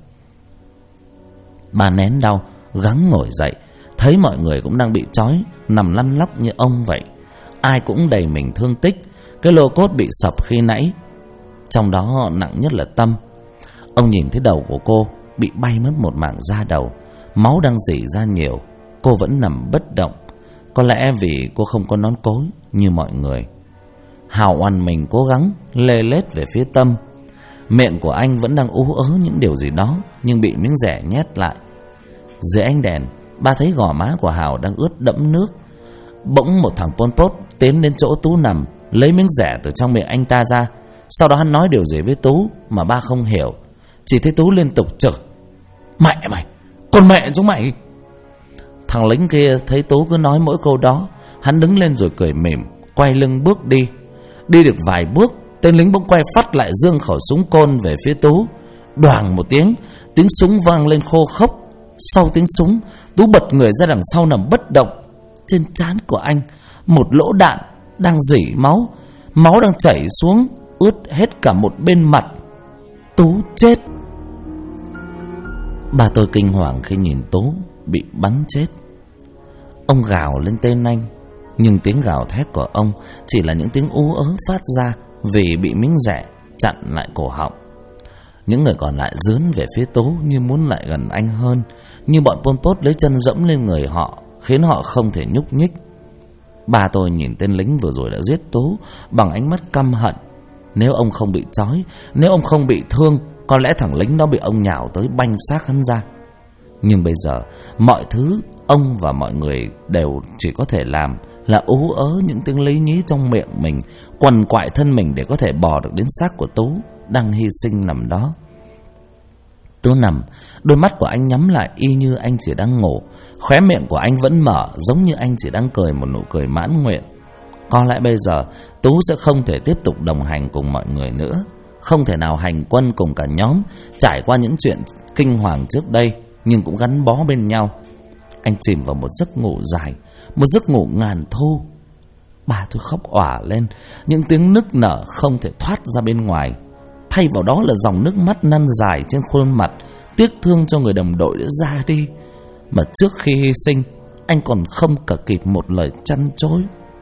Bà nén đau, gắng ngồi dậy. Thấy mọi người cũng đang bị trói, nằm lăn lóc như ông vậy. Ai cũng đầy mình thương tích. Cái lô cốt bị sập khi nãy, trong đó nặng nhất là Tâm. Ông nhìn thấy đầu của cô bị bay mất một mảng da đầu, máu đang rỉ ra nhiều. Cô vẫn nằm bất động. Có lẽ vì cô không có nón cối như mọi người. Hào oằn mình cố gắng lê lết về phía Tâm. Miệng của anh vẫn đang ú ớ những điều gì đó, nhưng bị miếng rẻ nhét lại. Dưới ánh đèn, ba thấy gò má của Hào đang ướt đẫm nước. Bỗng một thằng Pol Pot tiến đến chỗ Tú nằm, lấy miếng rẻ từ trong miệng anh ta ra. Sau đó hắn nói điều gì với Tú mà ba không hiểu. Chỉ thấy Tú liên tục chửi: mẹ mày, con mẹ chúng mày! Thằng lính kia thấy Tú cứ nói mỗi câu đó, hắn đứng lên rồi cười mỉm, quay lưng bước đi. Đi được vài bước, tên lính bỗng quay phát lại, giương khẩu súng côn về phía Tú. Đoàng một tiếng, tiếng súng vang lên khô khốc. Sau tiếng súng, Tú bật người ra đằng sau nằm bất động. Trên trán của anh một lỗ đạn đang rỉ máu, máu đang chảy xuống ướt hết cả một bên mặt. Tú chết. Bà tôi kinh hoàng khi nhìn Tú bị bắn chết. Ông gào lên tên anh, nhưng tiếng gào thét của ông chỉ là những tiếng ú ớ phát ra vì bị miếng rẻ chặn lại cổ họng. Những người còn lại dướn về phía Tú như muốn lại gần anh hơn, nhưng bọn Pol Pot lấy chân dẫm lên người họ, khiến họ không thể nhúc nhích. Bà tôi nhìn tên lính vừa rồi đã giết Tú bằng ánh mắt căm hận. Nếu ông không bị trói, nếu ông không bị thương, có lẽ thằng lính đó bị ông nhào tới banh xác hắn ra. Nhưng bây giờ, mọi thứ ông và mọi người đều chỉ có thể làm là ú ớ những tiếng lý nhí trong miệng mình, quằn quại thân mình để có thể bò được đến xác của Tú đang hy sinh nằm đó. Tú nằm, đôi mắt của anh nhắm lại y như anh chỉ đang ngủ. Khóe miệng của anh vẫn mở, giống như anh chỉ đang cười một nụ cười mãn nguyện. Có lẽ bây giờ Tú sẽ không thể tiếp tục đồng hành cùng mọi người nữa, không thể nào hành quân cùng cả nhóm, trải qua những chuyện kinh hoàng trước đây, nhưng cũng gắn bó bên nhau. Anh chìm vào một giấc ngủ dài, một giấc ngủ ngàn thu. Bà tôi khóc òa lên, những tiếng nức nở không thể thoát ra bên ngoài. Thay vào đó là dòng nước mắt năn dài trên khuôn mặt, tiếc thương cho người đồng đội đã ra đi, mà trước khi hy sinh anh còn không cả kịp một lời chăn chối.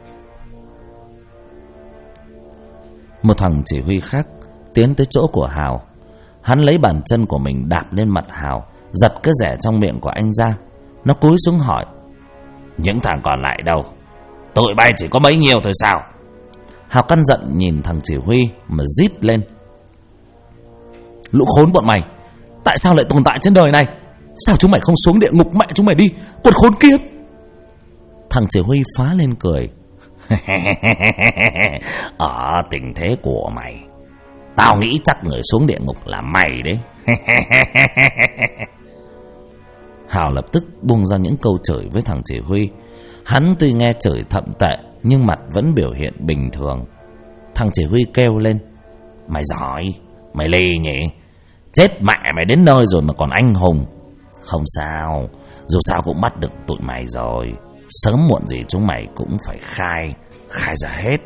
Một thằng chỉ huy khác tiến tới chỗ của Hào. Hắn lấy bàn chân của mình đạp lên mặt Hào, giật cái rẻ trong miệng của anh ra. Nó cúi xuống hỏi: những thằng còn lại đâu? Tụi bay chỉ có bấy nhiêu thôi sao? Hào căn giận nhìn thằng chỉ huy mà rít lên: Lũ khốn bọn mày, tại sao lại tồn tại trên đời này? Sao chúng mày không xuống địa ngục mẹ chúng mày đi, quần khốn kiếp. Thằng chỉ huy phá lên cười. Ở tình thế của mày, tao nghĩ chắc người xuống địa ngục là mày đấy. Hào lập tức buông ra những câu chửi với thằng chỉ huy. Hắn tuy nghe chửi thậm tệ nhưng mặt vẫn biểu hiện bình thường. Thằng chỉ huy kêu lên: mày giỏi, mày lì nhỉ? Chết mẹ mày đến nơi rồi mà còn anh hùng. Không sao, dù sao cũng bắt được tụi mày rồi. Sớm muộn gì chúng mày cũng phải khai ra hết.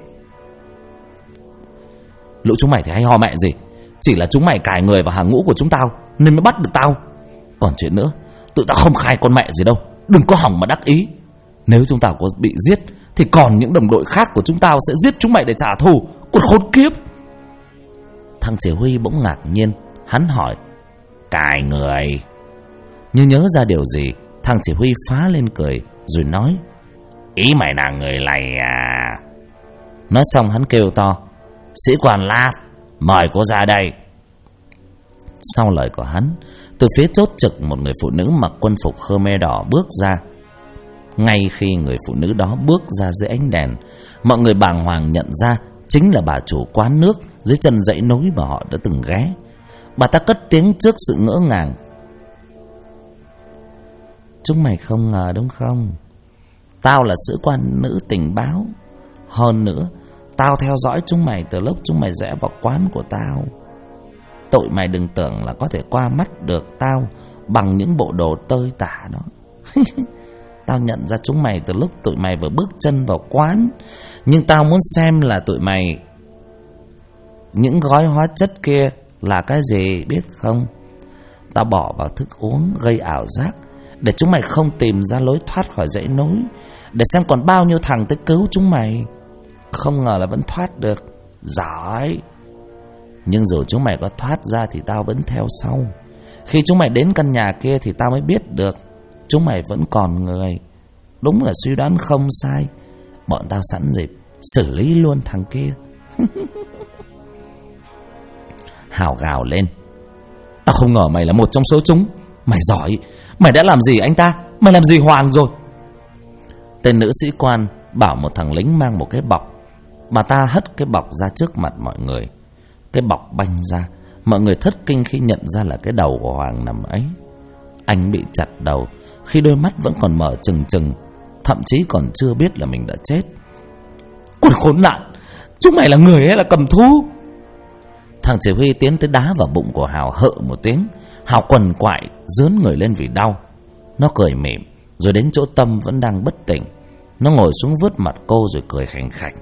Lũ chúng mày thì hay ho mẹ gì, chỉ là chúng mày cài người vào hàng ngũ của chúng tao nên mới bắt được tao. Còn chuyện nữa, tụi tao không khai con mẹ gì đâu, đừng có hỏng mà đắc ý. Nếu chúng tao có bị giết thì còn những đồng đội khác của chúng tao sẽ giết chúng mày để trả thù, còn khốn kiếp. Thằng chỉ huy bỗng ngạc nhiên, hắn hỏi: cài người? Như nhớ ra điều gì, thằng chỉ huy phá lên cười rồi nói: ý mày là người này à? Nói xong hắn kêu to: sĩ quan Lạp, mời cô ra đây. Sau lời của hắn, từ phía chốt trực một người phụ nữ mặc quân phục Khmer đỏ bước ra. Ngay khi người phụ nữ đó bước ra dưới ánh đèn, mọi người bàng hoàng nhận ra chính là bà chủ quán nước dưới chân dãy núi mà họ đã từng ghé. Bà ta cất tiếng trước sự ngỡ ngàng: chúng mày không ngờ đúng không? Tao là sĩ quan nữ tình báo. Hơn nữa, tao theo dõi chúng mày từ lúc chúng mày rẽ vào quán của tao. Tụi mày đừng tưởng là có thể qua mắt được tao bằng những bộ đồ tơi tả đó. Tao nhận ra chúng mày từ lúc tụi mày vừa bước chân vào quán. Nhưng tao muốn xem là tụi mày những gói hóa chất kia là cái gì biết không? Tao bỏ vào thức uống gây ảo giác để chúng mày không tìm ra lối thoát khỏi dãy núi, để xem còn bao nhiêu thằng tới cứu chúng mày. Không ngờ là vẫn thoát được. Giỏi. Nhưng dù chúng mày có thoát ra thì tao vẫn theo sau. Khi chúng mày đến căn nhà kia thì tao mới biết được chúng mày vẫn còn người. Đúng là suy đoán không sai. Bọn tao sẵn dịp xử lý luôn thằng kia. Hào gào lên: tao không ngờ mày là một trong số chúng. Mày giỏi. Mày đã làm gì anh ta? Mày làm gì Hoàng rồi? Tên nữ sĩ quan bảo một thằng lính mang một cái bọc. Bà ta hất cái bọc ra trước mặt mọi người. Cái bọc banh ra. Mọi người thất kinh khi nhận ra là cái đầu của Hoàng nằm ấy. Anh bị chặt đầu khi đôi mắt vẫn còn mở trừng trừng, thậm chí còn chưa biết là mình đã chết. Quần khốn nạn, chúng mày là người hay là cầm thú? Thằng chỉ huy tiến tới đá vào bụng của Hào, hự một tiếng. Hào quằn quại rướn người lên vì đau. Nó cười mỉm rồi đến chỗ Tâm vẫn đang bất tỉnh. Nó ngồi xuống vuốt mặt cô rồi cười khành khạch.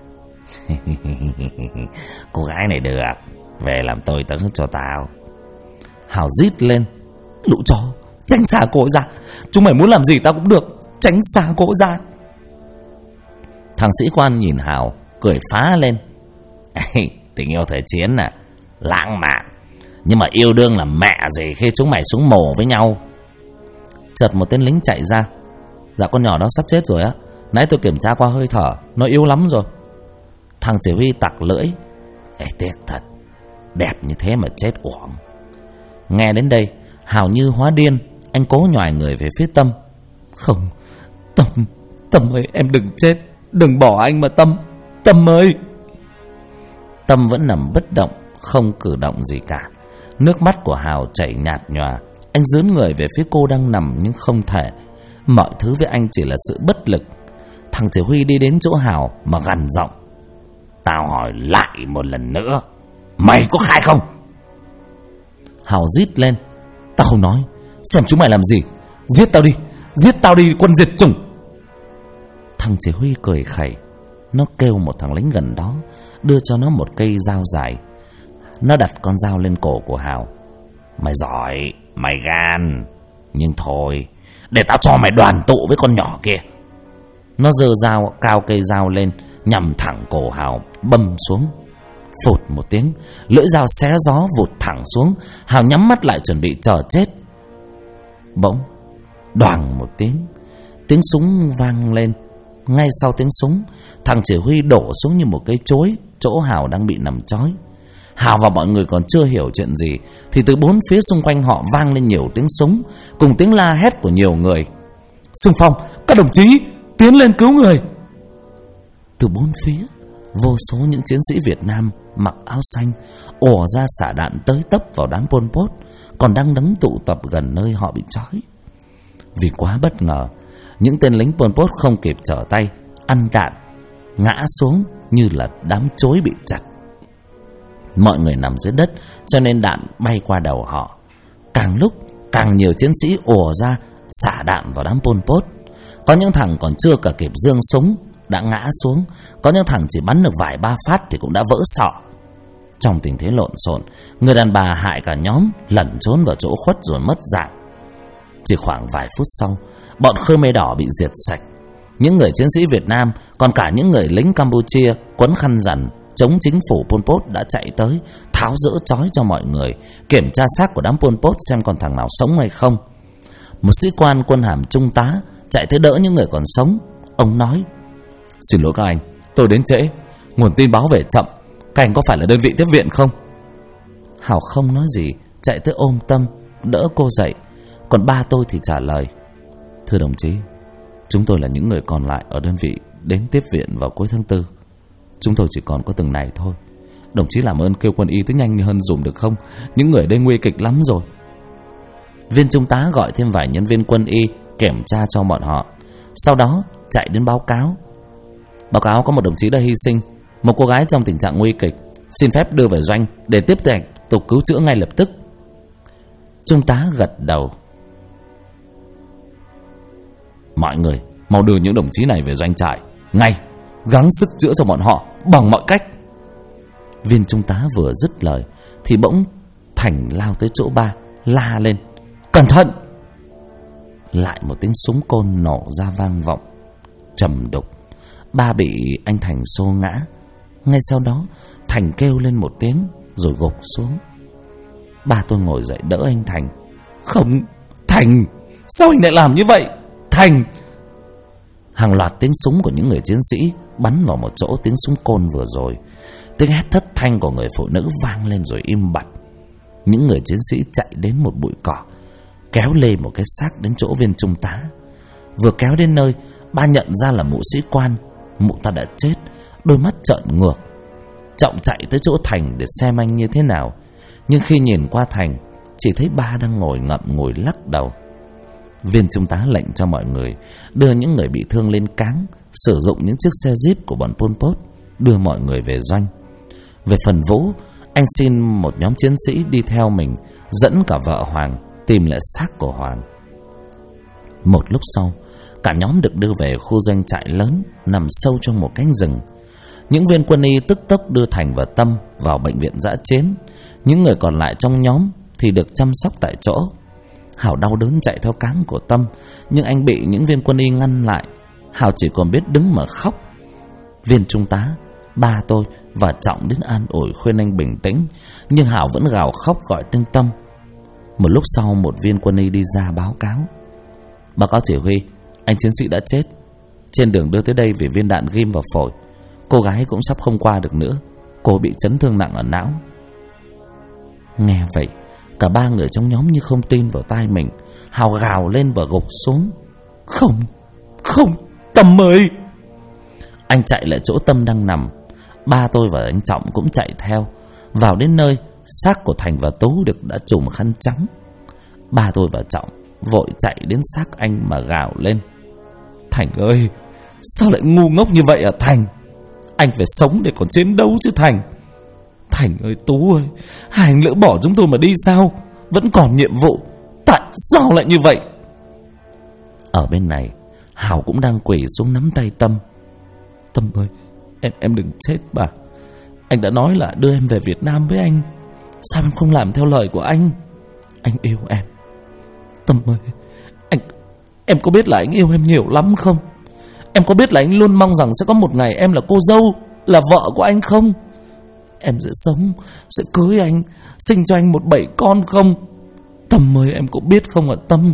Cô gái này được, về làm tôi tớ cho tao. Hào rít lên: lũ chó, tránh xa cô ra. Chúng mày muốn làm gì tao cũng được, tránh xa cô ra. Thằng sĩ quan nhìn Hào cười phá lên: tình yêu thời chiến à, lãng mạn. Nhưng mà yêu đương là mẹ gì khi chúng mày xuống mồ với nhau. Chợt một tên lính chạy ra: dạ con nhỏ đó sắp chết rồi á, nãy tôi kiểm tra qua hơi thở, nó yếu lắm rồi. Thằng chỉ huy tặc lưỡi: ê, tiếc thật, đẹp như thế mà chết uổng. Nghe đến đây, Hào như hóa điên. Anh cố nhoài người về phía Tâm: không, Tâm ơi, em đừng chết, đừng bỏ anh mà Tâm ơi. Tâm vẫn nằm bất động, không cử động gì cả. Nước mắt của Hào chảy nhạt nhòa. Anh dướn người về phía cô đang nằm nhưng không thể. Mọi thứ với anh chỉ là sự bất lực. Thằng chỉ huy đi đến chỗ Hào mà gằn giọng: tao hỏi lại một lần nữa, mày có khai không? Hào rít lên: tao không nói, xem chúng mày làm gì. Giết tao đi quân diệt chủng. Thằng chỉ huy cười khẩy. Nó kêu một thằng lính gần đó đưa cho nó một cây dao dài. Nó đặt con dao lên cổ của Hào. Mày giỏi, mày gan, nhưng thôi, để tao cho mày đoàn tụ với con nhỏ kia. Nó giơ dao, cao cây dao lên, nhằm thẳng cổ Hào, bầm xuống. Phụt một tiếng, lưỡi dao xé gió vụt thẳng xuống. Hào nhắm mắt lại chuẩn bị chờ chết. Bỗng đoàng một tiếng, tiếng súng vang lên. Ngay sau tiếng súng, thằng chỉ huy đổ xuống như một cây chối chỗ Hào đang bị nằm trói. Hào và mọi người còn chưa hiểu chuyện gì thì từ bốn phía xung quanh họ vang lên nhiều tiếng súng cùng tiếng la hét của nhiều người. Xung phong, các đồng chí tiến lên cứu người. Từ bốn phía, vô số những chiến sĩ Việt Nam mặc áo xanh ùa ra xả đạn tới tấp vào đám Pol Pot còn đang đứng tụ tập gần nơi họ bị trói. Vì quá bất ngờ, những tên lính Pol Pot không kịp trở tay, ăn đạn, ngã xuống như là đám chối bị chặt. Mọi người nằm dưới đất cho nên đạn bay qua đầu họ. Càng lúc càng nhiều chiến sĩ ùa ra xả đạn vào đám Pol Pot. Có những thằng còn chưa cả kịp giương súng đã ngã xuống, có những thằng chỉ bắn được vài ba phát thì cũng đã vỡ sọ. Trong tình thế lộn xộn, người đàn bà hại cả nhóm lẩn trốn vào chỗ khuất rồi mất dạng. Chỉ khoảng vài phút sau, bọn Khmer Đỏ bị diệt sạch. Những người chiến sĩ Việt Nam, còn cả những người lính Campuchia quấn khăn rằn chống chính phủ Pol Pot đã chạy tới tháo dỡ trói cho mọi người, kiểm tra xác của đám Pol Pot xem còn thằng nào sống hay không. Một sĩ quan quân hàm trung tá chạy tới đỡ những người còn sống. Ông nói: "Xin lỗi các anh, tôi đến trễ, nguồn tin báo về chậm. Các anh có phải là đơn vị tiếp viện không?" Hào không nói gì, chạy tới ôm Tâm, đỡ cô dậy. Còn ba tôi thì trả lời: "Thưa đồng chí, chúng tôi là những người còn lại ở đơn vị đến tiếp viện vào cuối tháng 4. Chúng tôi chỉ còn có từng này thôi. Đồng chí làm ơn kêu quân y tới nhanh hơn dùm được không? Những người đây nguy kịch lắm rồi." Viên trung tá gọi thêm vài nhân viên quân y kiểm tra cho bọn họ. Sau đó chạy đến báo cáo: "Báo cáo có một đồng chí đã hy sinh, một cô gái trong tình trạng nguy kịch, xin phép đưa về doanh để tiếp tục cứu chữa ngay lập tức." Trung tá gật đầu: "Mọi người mau đưa những đồng chí này về doanh trại ngay, gắng sức chữa cho bọn họ bằng mọi cách." Viên trung tá vừa dứt lời thì bỗng Thành lao tới chỗ ba, la lên: "Cẩn thận!" Lại một tiếng súng côn nổ ra vang vọng trầm đục. Ba bị anh Thành xô ngã. Ngay sau đó Thành kêu lên một tiếng rồi gục xuống. Ba tôi ngồi dậy đỡ anh Thành: "Không, Thành, sao anh lại làm như vậy? Thành!" Hàng loạt tiếng súng của những người chiến sĩ bắn vào một chỗ tiếng súng côn vừa rồi. Tiếng hét thất thanh của người phụ nữ vang lên rồi im bặt. Những người chiến sĩ chạy đến một bụi cỏ, kéo lê một cái xác đến chỗ viên trung tá. Vừa kéo đến nơi, ba nhận ra là mụ sĩ quan. Mụ ta đã chết, đôi mắt trợn ngược. Trọng chạy tới chỗ Thành để xem anh như thế nào, nhưng khi nhìn qua Thành, chỉ thấy ba đang ngồi ngậm ngùi lắc đầu. Viên trung tá lệnh cho mọi người đưa những người bị thương lên cáng, sử dụng những chiếc xe jeep của bọn Pol Pot đưa mọi người về doanh. Về phần Vũ, anh xin một nhóm chiến sĩ đi theo mình, dẫn cả vợ Hoàng tìm lại xác của Hoàng. Một lúc sau, cả nhóm được đưa về khu doanh trại lớn nằm sâu trong một cánh rừng. Những viên quân y tức tốc đưa Thành và Tâm vào bệnh viện dã chiến. Những người còn lại trong nhóm thì được chăm sóc tại chỗ. Hảo đau đớn chạy theo cáng của Tâm, nhưng anh bị những viên quân y ngăn lại. Hảo chỉ còn biết đứng mà khóc. Viên trung tá, ba tôi và Trọng đến an ủi khuyên anh bình tĩnh, nhưng Hảo vẫn gào khóc gọi tên Tâm. Một lúc sau, một viên quân y đi ra báo cáo: "Báo cáo chỉ huy, anh chiến sĩ đã chết. Trên đường đưa tới đây vì viên đạn ghim vào phổi. Cô gái cũng sắp không qua được nữa, cô bị chấn thương nặng ở não." Nghe vậy, cả ba người trong nhóm như không tin vào tai mình. Hào gào lên và gục xuống: Không, Tâm ơi!" Anh chạy lại chỗ Tâm đang nằm. Ba tôi và anh Trọng cũng chạy theo. Vào đến nơi, xác của Thành và Tú đã trùm khăn trắng. Ba tôi và Trọng vội chạy đến xác anh mà gào lên: "Thành ơi, sao lại ngu ngốc như vậy à Thành? Anh phải sống để còn chiến đấu chứ Thành. Thành ơi, Tú ơi, hai anh lỡ bỏ chúng tôi mà đi sao? Vẫn còn nhiệm vụ, tại sao lại như vậy?" Ở bên này, Hảo cũng đang quỳ xuống nắm tay Tâm: "Tâm ơi, em đừng chết bà. Anh đã nói là đưa em về Việt Nam với anh. Sao em không làm theo lời của anh? Anh yêu em. Tâm ơi, em có biết là anh yêu em nhiều lắm không? Em có biết là anh luôn mong rằng sẽ có một ngày em là cô dâu, là vợ của anh không? Em sẽ sống, sẽ cưới anh, sinh cho anh một bầy con không? Tâm ơi, em có biết không ạ Tâm?"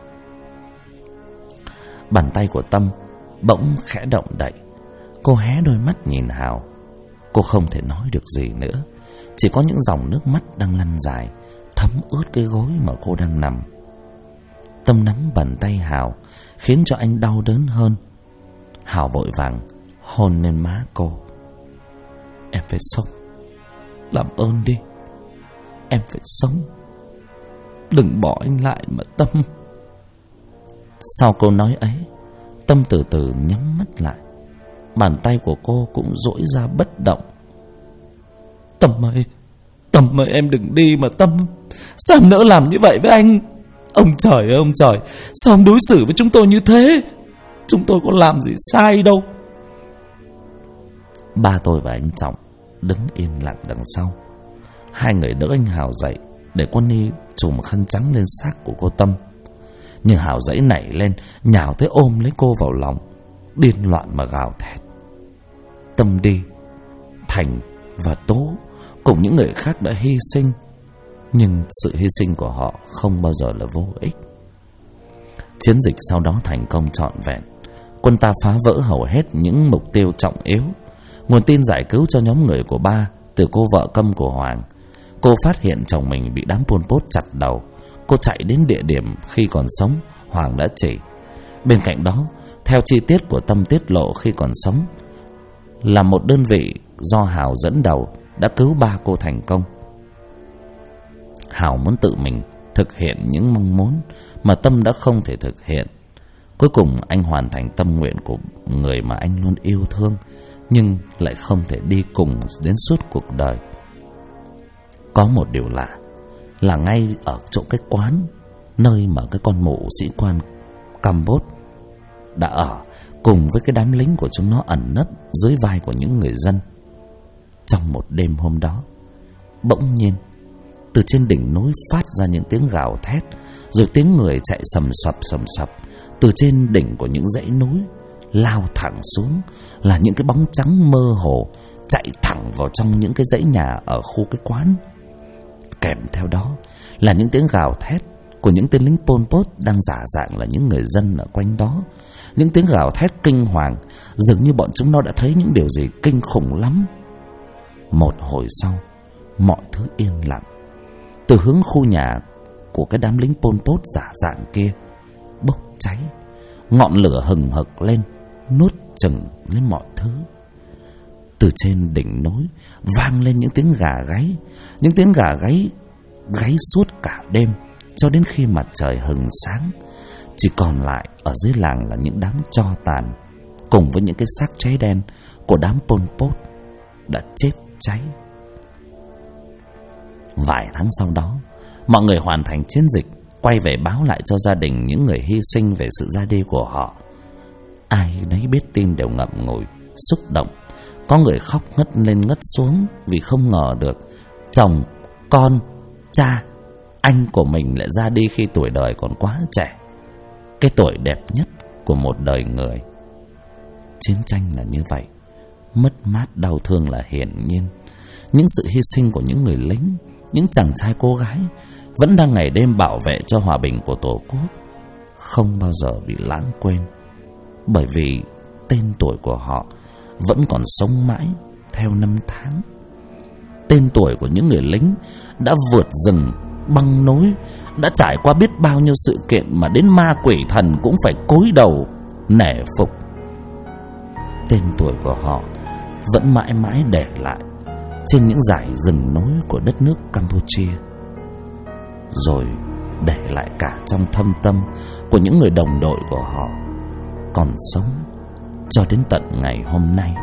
Bàn tay của Tâm bỗng khẽ động đậy. Cô hé đôi mắt nhìn Hào. Cô không thể nói được gì nữa. chỉ có những dòng nước mắt đang lăn dài, thấm ướt cái gối mà cô đang nằm. Tâm nắm bàn tay Hào khiến cho anh đau đớn hơn. Hào vội vàng hôn lên má cô. Em phải sống, làm ơn đi, em phải sống, đừng bỏ anh lại mà Tâm. Sau câu nói ấy, Tâm từ từ nhắm mắt lại. Bàn tay của cô cũng duỗi ra bất động. Tâm ơi, em đừng đi mà Tâm. Sao em nỡ làm như vậy với anh? Ông trời ơi ông trời, sao ông đối xử với chúng tôi như thế? Chúng tôi có làm gì sai đâu. Ba tôi và anh Trọng đứng yên lặng đằng sau. Hai người đỡ anh Hào dậy để Quân Ni trùm khăn trắng lên xác của cô Tâm. Nhưng Hào giãy nảy lên, nhào tới ôm lấy cô vào lòng, điên loạn mà gào thét. Tâm đi, Thành và Tố cùng những người khác đã hy sinh, nhưng sự hy sinh của họ không bao giờ là vô ích. Chiến dịch sau đó thành công trọn vẹn. Quân ta phá vỡ hầu hết những mục tiêu trọng yếu. Nguồn tin giải cứu cho nhóm người của ba từ cô vợ câm của Hoàng. Cô phát hiện chồng mình bị đám Pol Pot chặt đầu. Cô chạy đến địa điểm khi còn sống Hoàng đã chỉ. Bên cạnh đó, theo chi tiết của Tâm tiết lộ khi còn sống, là một đơn vị do Hào dẫn đầu đã cứu ba cô thành công. Hào muốn tự mình thực hiện những mong muốn mà Tâm đã không thể thực hiện. Cuối cùng anh hoàn thành tâm nguyện của người mà anh luôn yêu thương, nhưng lại không thể đi cùng đến suốt cuộc đời. Có một điều lạ là ngay ở chỗ cái quán nơi mà cái con mụ sĩ quan Campuchia đã ở cùng với cái đám lính của chúng nó ẩn nấp dưới vai của những người dân. Trong một đêm hôm đó, bỗng nhiên từ trên đỉnh núi phát ra những tiếng gào thét, rồi tiếng người chạy sầm sập từ trên đỉnh của những dãy núi lao thẳng xuống, là những cái bóng trắng mơ hồ chạy thẳng vào trong những cái dãy nhà ở khu cái quán. Kèm theo đó là những tiếng gào thét của những tên lính Pol Pot đang giả dạng là những người dân ở quanh đó. Những tiếng gào thét kinh hoàng, dường như bọn chúng nó đã thấy những điều gì kinh khủng lắm. Một hồi sau, mọi thứ yên lặng. Từ hướng khu nhà của cái đám lính Pol Pot giả dạng kia bốc cháy, ngọn lửa hừng hực lên, nuốt chửng lấy mọi thứ. Từ trên đỉnh núi vang lên những tiếng gà gáy, những tiếng gà gáy suốt cả đêm cho đến khi mặt trời hừng sáng. Chỉ còn lại ở dưới làng là những đám tro tàn cùng với những cái xác cháy đen của đám Pol Pot đã chết cháy. Vài tháng sau đó, mọi người hoàn thành chiến dịch, quay về báo lại cho gia đình những người hy sinh về sự ra đi của họ. Ai nấy biết tin đều ngậm ngùi, xúc động. Có người khóc ngất lên ngất xuống vì không ngờ được chồng, con, cha, anh của mình lại ra đi khi tuổi đời còn quá trẻ, cái tuổi đẹp nhất của một đời người. Chiến tranh là như vậy, mất mát đau thương là hiển nhiên. Những sự hy sinh của những người lính, những chàng trai cô gái vẫn đang ngày đêm bảo vệ cho hòa bình của Tổ quốc, không bao giờ bị lãng quên, bởi vì tên tuổi của họ vẫn còn sống mãi theo năm tháng. Tên tuổi của những người lính đã vượt rừng băng núi, đã trải qua biết bao nhiêu sự kiện mà đến ma quỷ thần cũng phải cúi đầu nể phục. Tên tuổi của họ vẫn mãi mãi để lại trên những dải rừng núi của đất nước Campuchia, rồi để lại cả trong thâm tâm của những người đồng đội của họ còn sống cho đến tận ngày hôm nay.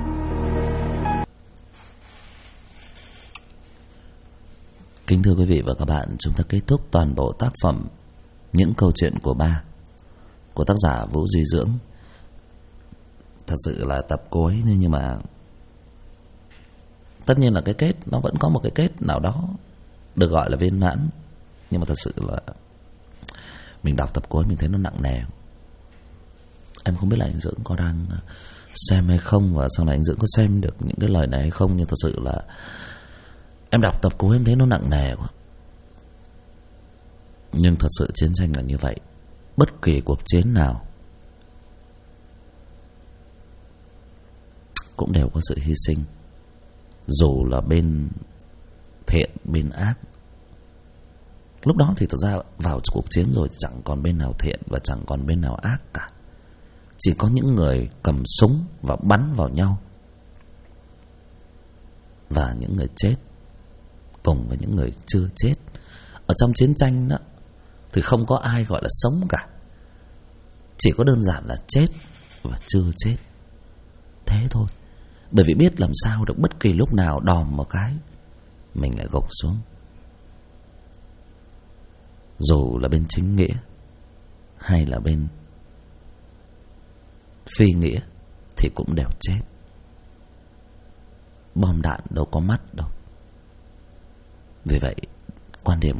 Kính thưa quý vị và các bạn, chúng ta kết thúc toàn bộ tác phẩm Những câu chuyện của ba của tác giả Vũ Duy Dưỡng. Thật sự là tập cuối, nhưng mà tất nhiên là cái kết nó vẫn có một cái kết nào đó được gọi là viên mãn. Nhưng mà thật sự là mình đọc tập cuối mình thấy nó nặng nề. Em không biết là anh Dưỡng có đang xem hay không, và sau này anh Dưỡng có xem được những cái lời này hay không, nhưng thật sự là em đọc tập cuối em thấy nó nặng nề quá. Nhưng thật sự chiến tranh là như vậy. Bất kỳ cuộc chiến nào cũng đều có sự hy sinh. Dù là bên thiện bên ác. Lúc đó thì thực ra vào cuộc chiến rồi chẳng còn bên nào thiện và chẳng còn bên nào ác cả. Chỉ có những người cầm súng và bắn vào nhau, và những người chết cùng với những người chưa chết. Ở trong chiến tranh đó thì không có ai gọi là sống cả, chỉ có đơn giản là chết và chưa chết. Thế thôi. Bởi vì biết làm sao được bất kỳ lúc nào đòm một cái mình lại gục xuống. Dù là bên chính nghĩa hay là bên phi nghĩa thì cũng đều chết. Bom đạn đâu có mắt đâu. Vì vậy quan điểm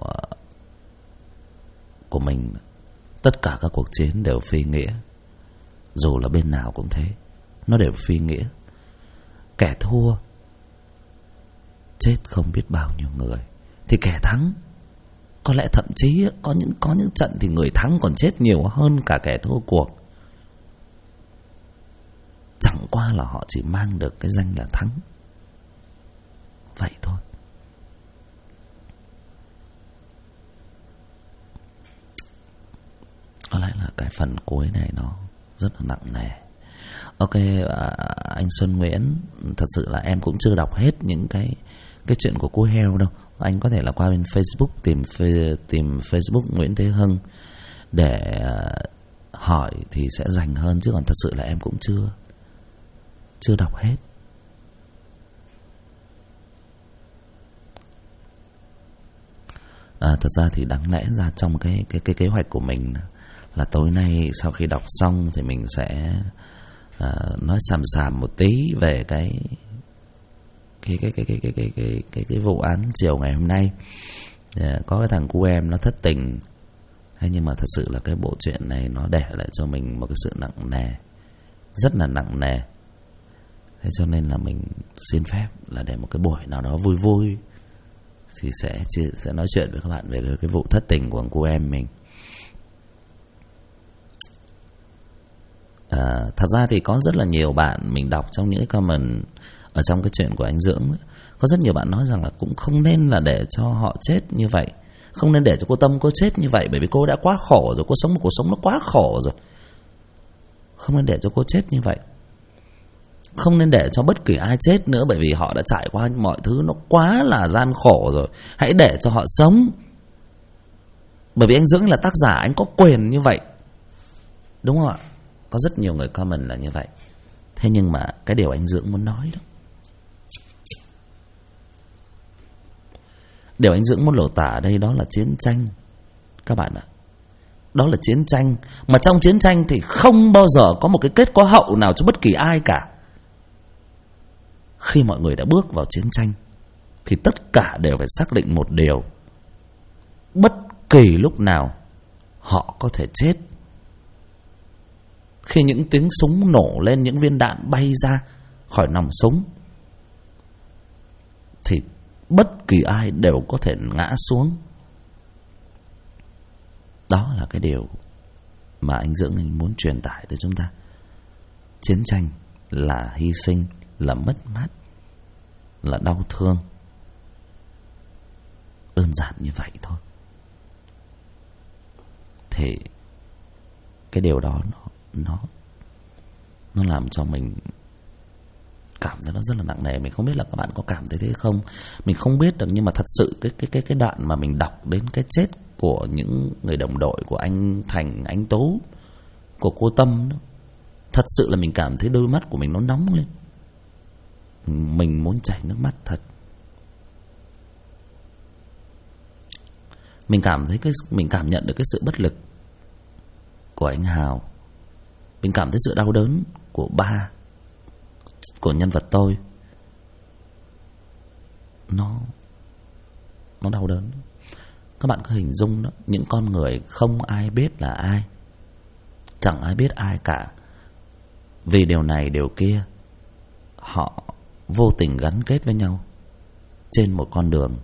của mình, tất cả các cuộc chiến đều phi nghĩa. Dù là bên nào cũng thế, nó đều phi nghĩa. Kẻ thua chết không biết bao nhiêu người, thì kẻ thắng có lẽ thậm chí có những trận thì người thắng còn chết nhiều hơn cả kẻ thua cuộc. Chẳng qua là họ chỉ mang được cái danh là thắng, vậy thôi. Có lẽ là cái phần cuối này nó rất là nặng nề. Ok, anh Xuân Nguyễn, thật sự là em cũng chưa đọc hết những cái chuyện của cô heo đâu. Anh có thể là qua bên Facebook tìm Facebook Nguyễn Thế Hưng để hỏi thì sẽ dành hơn, chứ còn thật sự là em cũng chưa đọc hết. Thật ra thì đáng lẽ ra trong cái kế hoạch của mình là tối nay sau khi đọc xong thì mình sẽ nói xàm một tí về cái vụ án chiều ngày hôm nay. Có cái thằng cu em nó thất tình. Thế nhưng mà thật sự là cái bộ chuyện này nó để lại cho mình một cái sự nặng nề, rất là nặng nề. Thế cho nên là mình xin phép là để một cái buổi nào đó vui vui thì sẽ nói chuyện với các bạn về cái vụ thất tình của cô em mình. Thật ra thì có rất là nhiều bạn mình đọc trong những comment ở trong cái chuyện của anh Dưỡng ấy, có rất nhiều bạn nói rằng là cũng không nên là để cho họ chết như vậy, không nên để cho cô Tâm cô chết như vậy, bởi vì cô đã quá khổ rồi, cô sống một cuộc sống nó quá khổ rồi, không nên để cho cô chết như vậy. Không nên để cho bất kỳ ai chết nữa, bởi vì họ đã trải qua mọi thứ nó quá là gian khổ rồi. Hãy để cho họ sống. Bởi vì anh Dưỡng là tác giả, anh có quyền như vậy, đúng không ạ? Có rất nhiều người comment là như vậy. Thế nhưng mà cái điều anh Dưỡng muốn nói đó, điều anh Dưỡng muốn lột tả ở đây đó là chiến tranh. Các bạn ạ, đó là chiến tranh. Mà trong chiến tranh thì không bao giờ có một cái kết có hậu nào cho bất kỳ ai cả. Khi mọi người đã bước vào chiến tranh thì tất cả đều phải xác định một điều: bất kỳ lúc nào họ có thể chết. Khi những tiếng súng nổ lên, những viên đạn bay ra khỏi nòng súng thì bất kỳ ai đều có thể ngã xuống. Đó là cái điều mà anh Dưỡng anh muốn truyền tải tới chúng ta. Chiến tranh là hy sinh, là mất mát, là đau thương. Đơn giản như vậy thôi. Thì cái điều đó nó làm cho mình cảm thấy nó rất là nặng nề. Mình không biết là các bạn có cảm thấy thế không, mình không biết được. Nhưng mà thật sự cái đoạn mà mình đọc đến cái chết của những người đồng đội của anh Thành, anh Tú, của cô Tâm đó, thật sự là mình cảm thấy đôi mắt của mình nó nóng lên. Mình muốn chảy nước mắt thật. Mình cảm nhận được cái sự bất lực của anh Hào. Mình cảm thấy sự đau đớn của ba, của nhân vật tôi. Nó đau đớn. Các bạn có hình dung đó, những con người không ai biết là ai, chẳng ai biết ai cả. Vì điều này điều kia, họ vô tình gắn kết với nhau trên một con đường.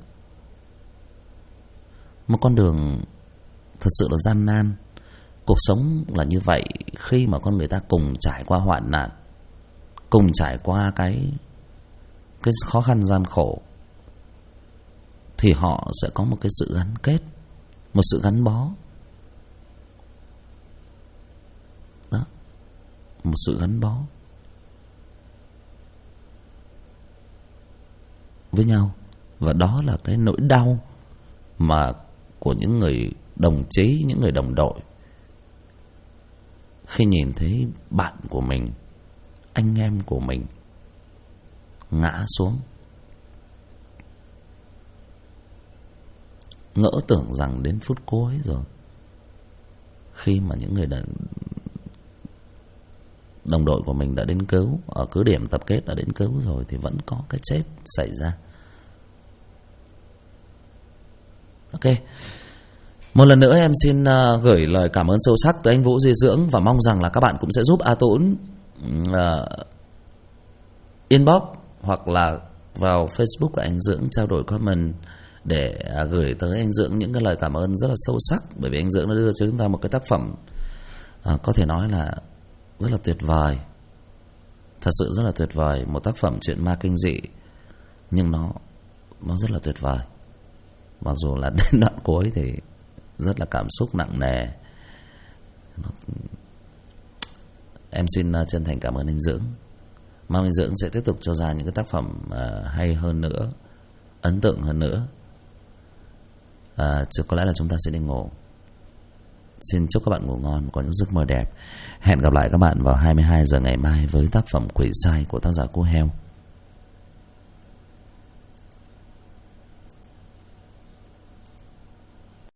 Một con đường thật sự là gian nan. Cuộc sống là như vậy. Khi mà con người ta cùng trải qua hoạn nạn, cùng trải qua cái khó khăn gian khổ, thì họ sẽ có một cái sự gắn kết, một sự gắn bó. Đó, một sự gắn bó với nhau. Và đó là cái nỗi đau mà của những người đồng chí, những người đồng đội, khi nhìn thấy bạn của mình, anh em của mình ngã xuống. Ngỡ tưởng rằng đến phút cuối rồi, khi mà những người đồng đội của mình đã đến cứu, ở cứ điểm tập kết đã đến cứu rồi, thì vẫn có cái chết xảy ra. Ok, một lần nữa em xin gửi lời cảm ơn sâu sắc tới anh Vũ Duy Dưỡng, và mong rằng là các bạn cũng sẽ giúp A Tũng inbox hoặc là vào Facebook của anh Dưỡng trao đổi comment để gửi tới anh Dưỡng những cái lời cảm ơn rất là sâu sắc, bởi vì anh Dưỡng đã đưa cho chúng ta một cái tác phẩm có thể nói là rất là tuyệt vời, thật sự rất là tuyệt vời, một tác phẩm truyện ma kinh dị, nhưng nó rất là tuyệt vời. Mặc dù là đến đoạn cuối thì rất là cảm xúc nặng nề. Em xin chân thành cảm ơn anh Dưỡng. Mong anh Dưỡng sẽ tiếp tục cho ra những cái tác phẩm hay hơn nữa, ấn tượng hơn nữa. Chứ có lẽ là chúng ta sẽ đi ngủ. Xin chúc các bạn ngủ ngon, có những giấc mơ đẹp. Hẹn gặp lại các bạn vào 22 giờ ngày mai với tác phẩm Quỷ Sai của tác giả Cô Heo.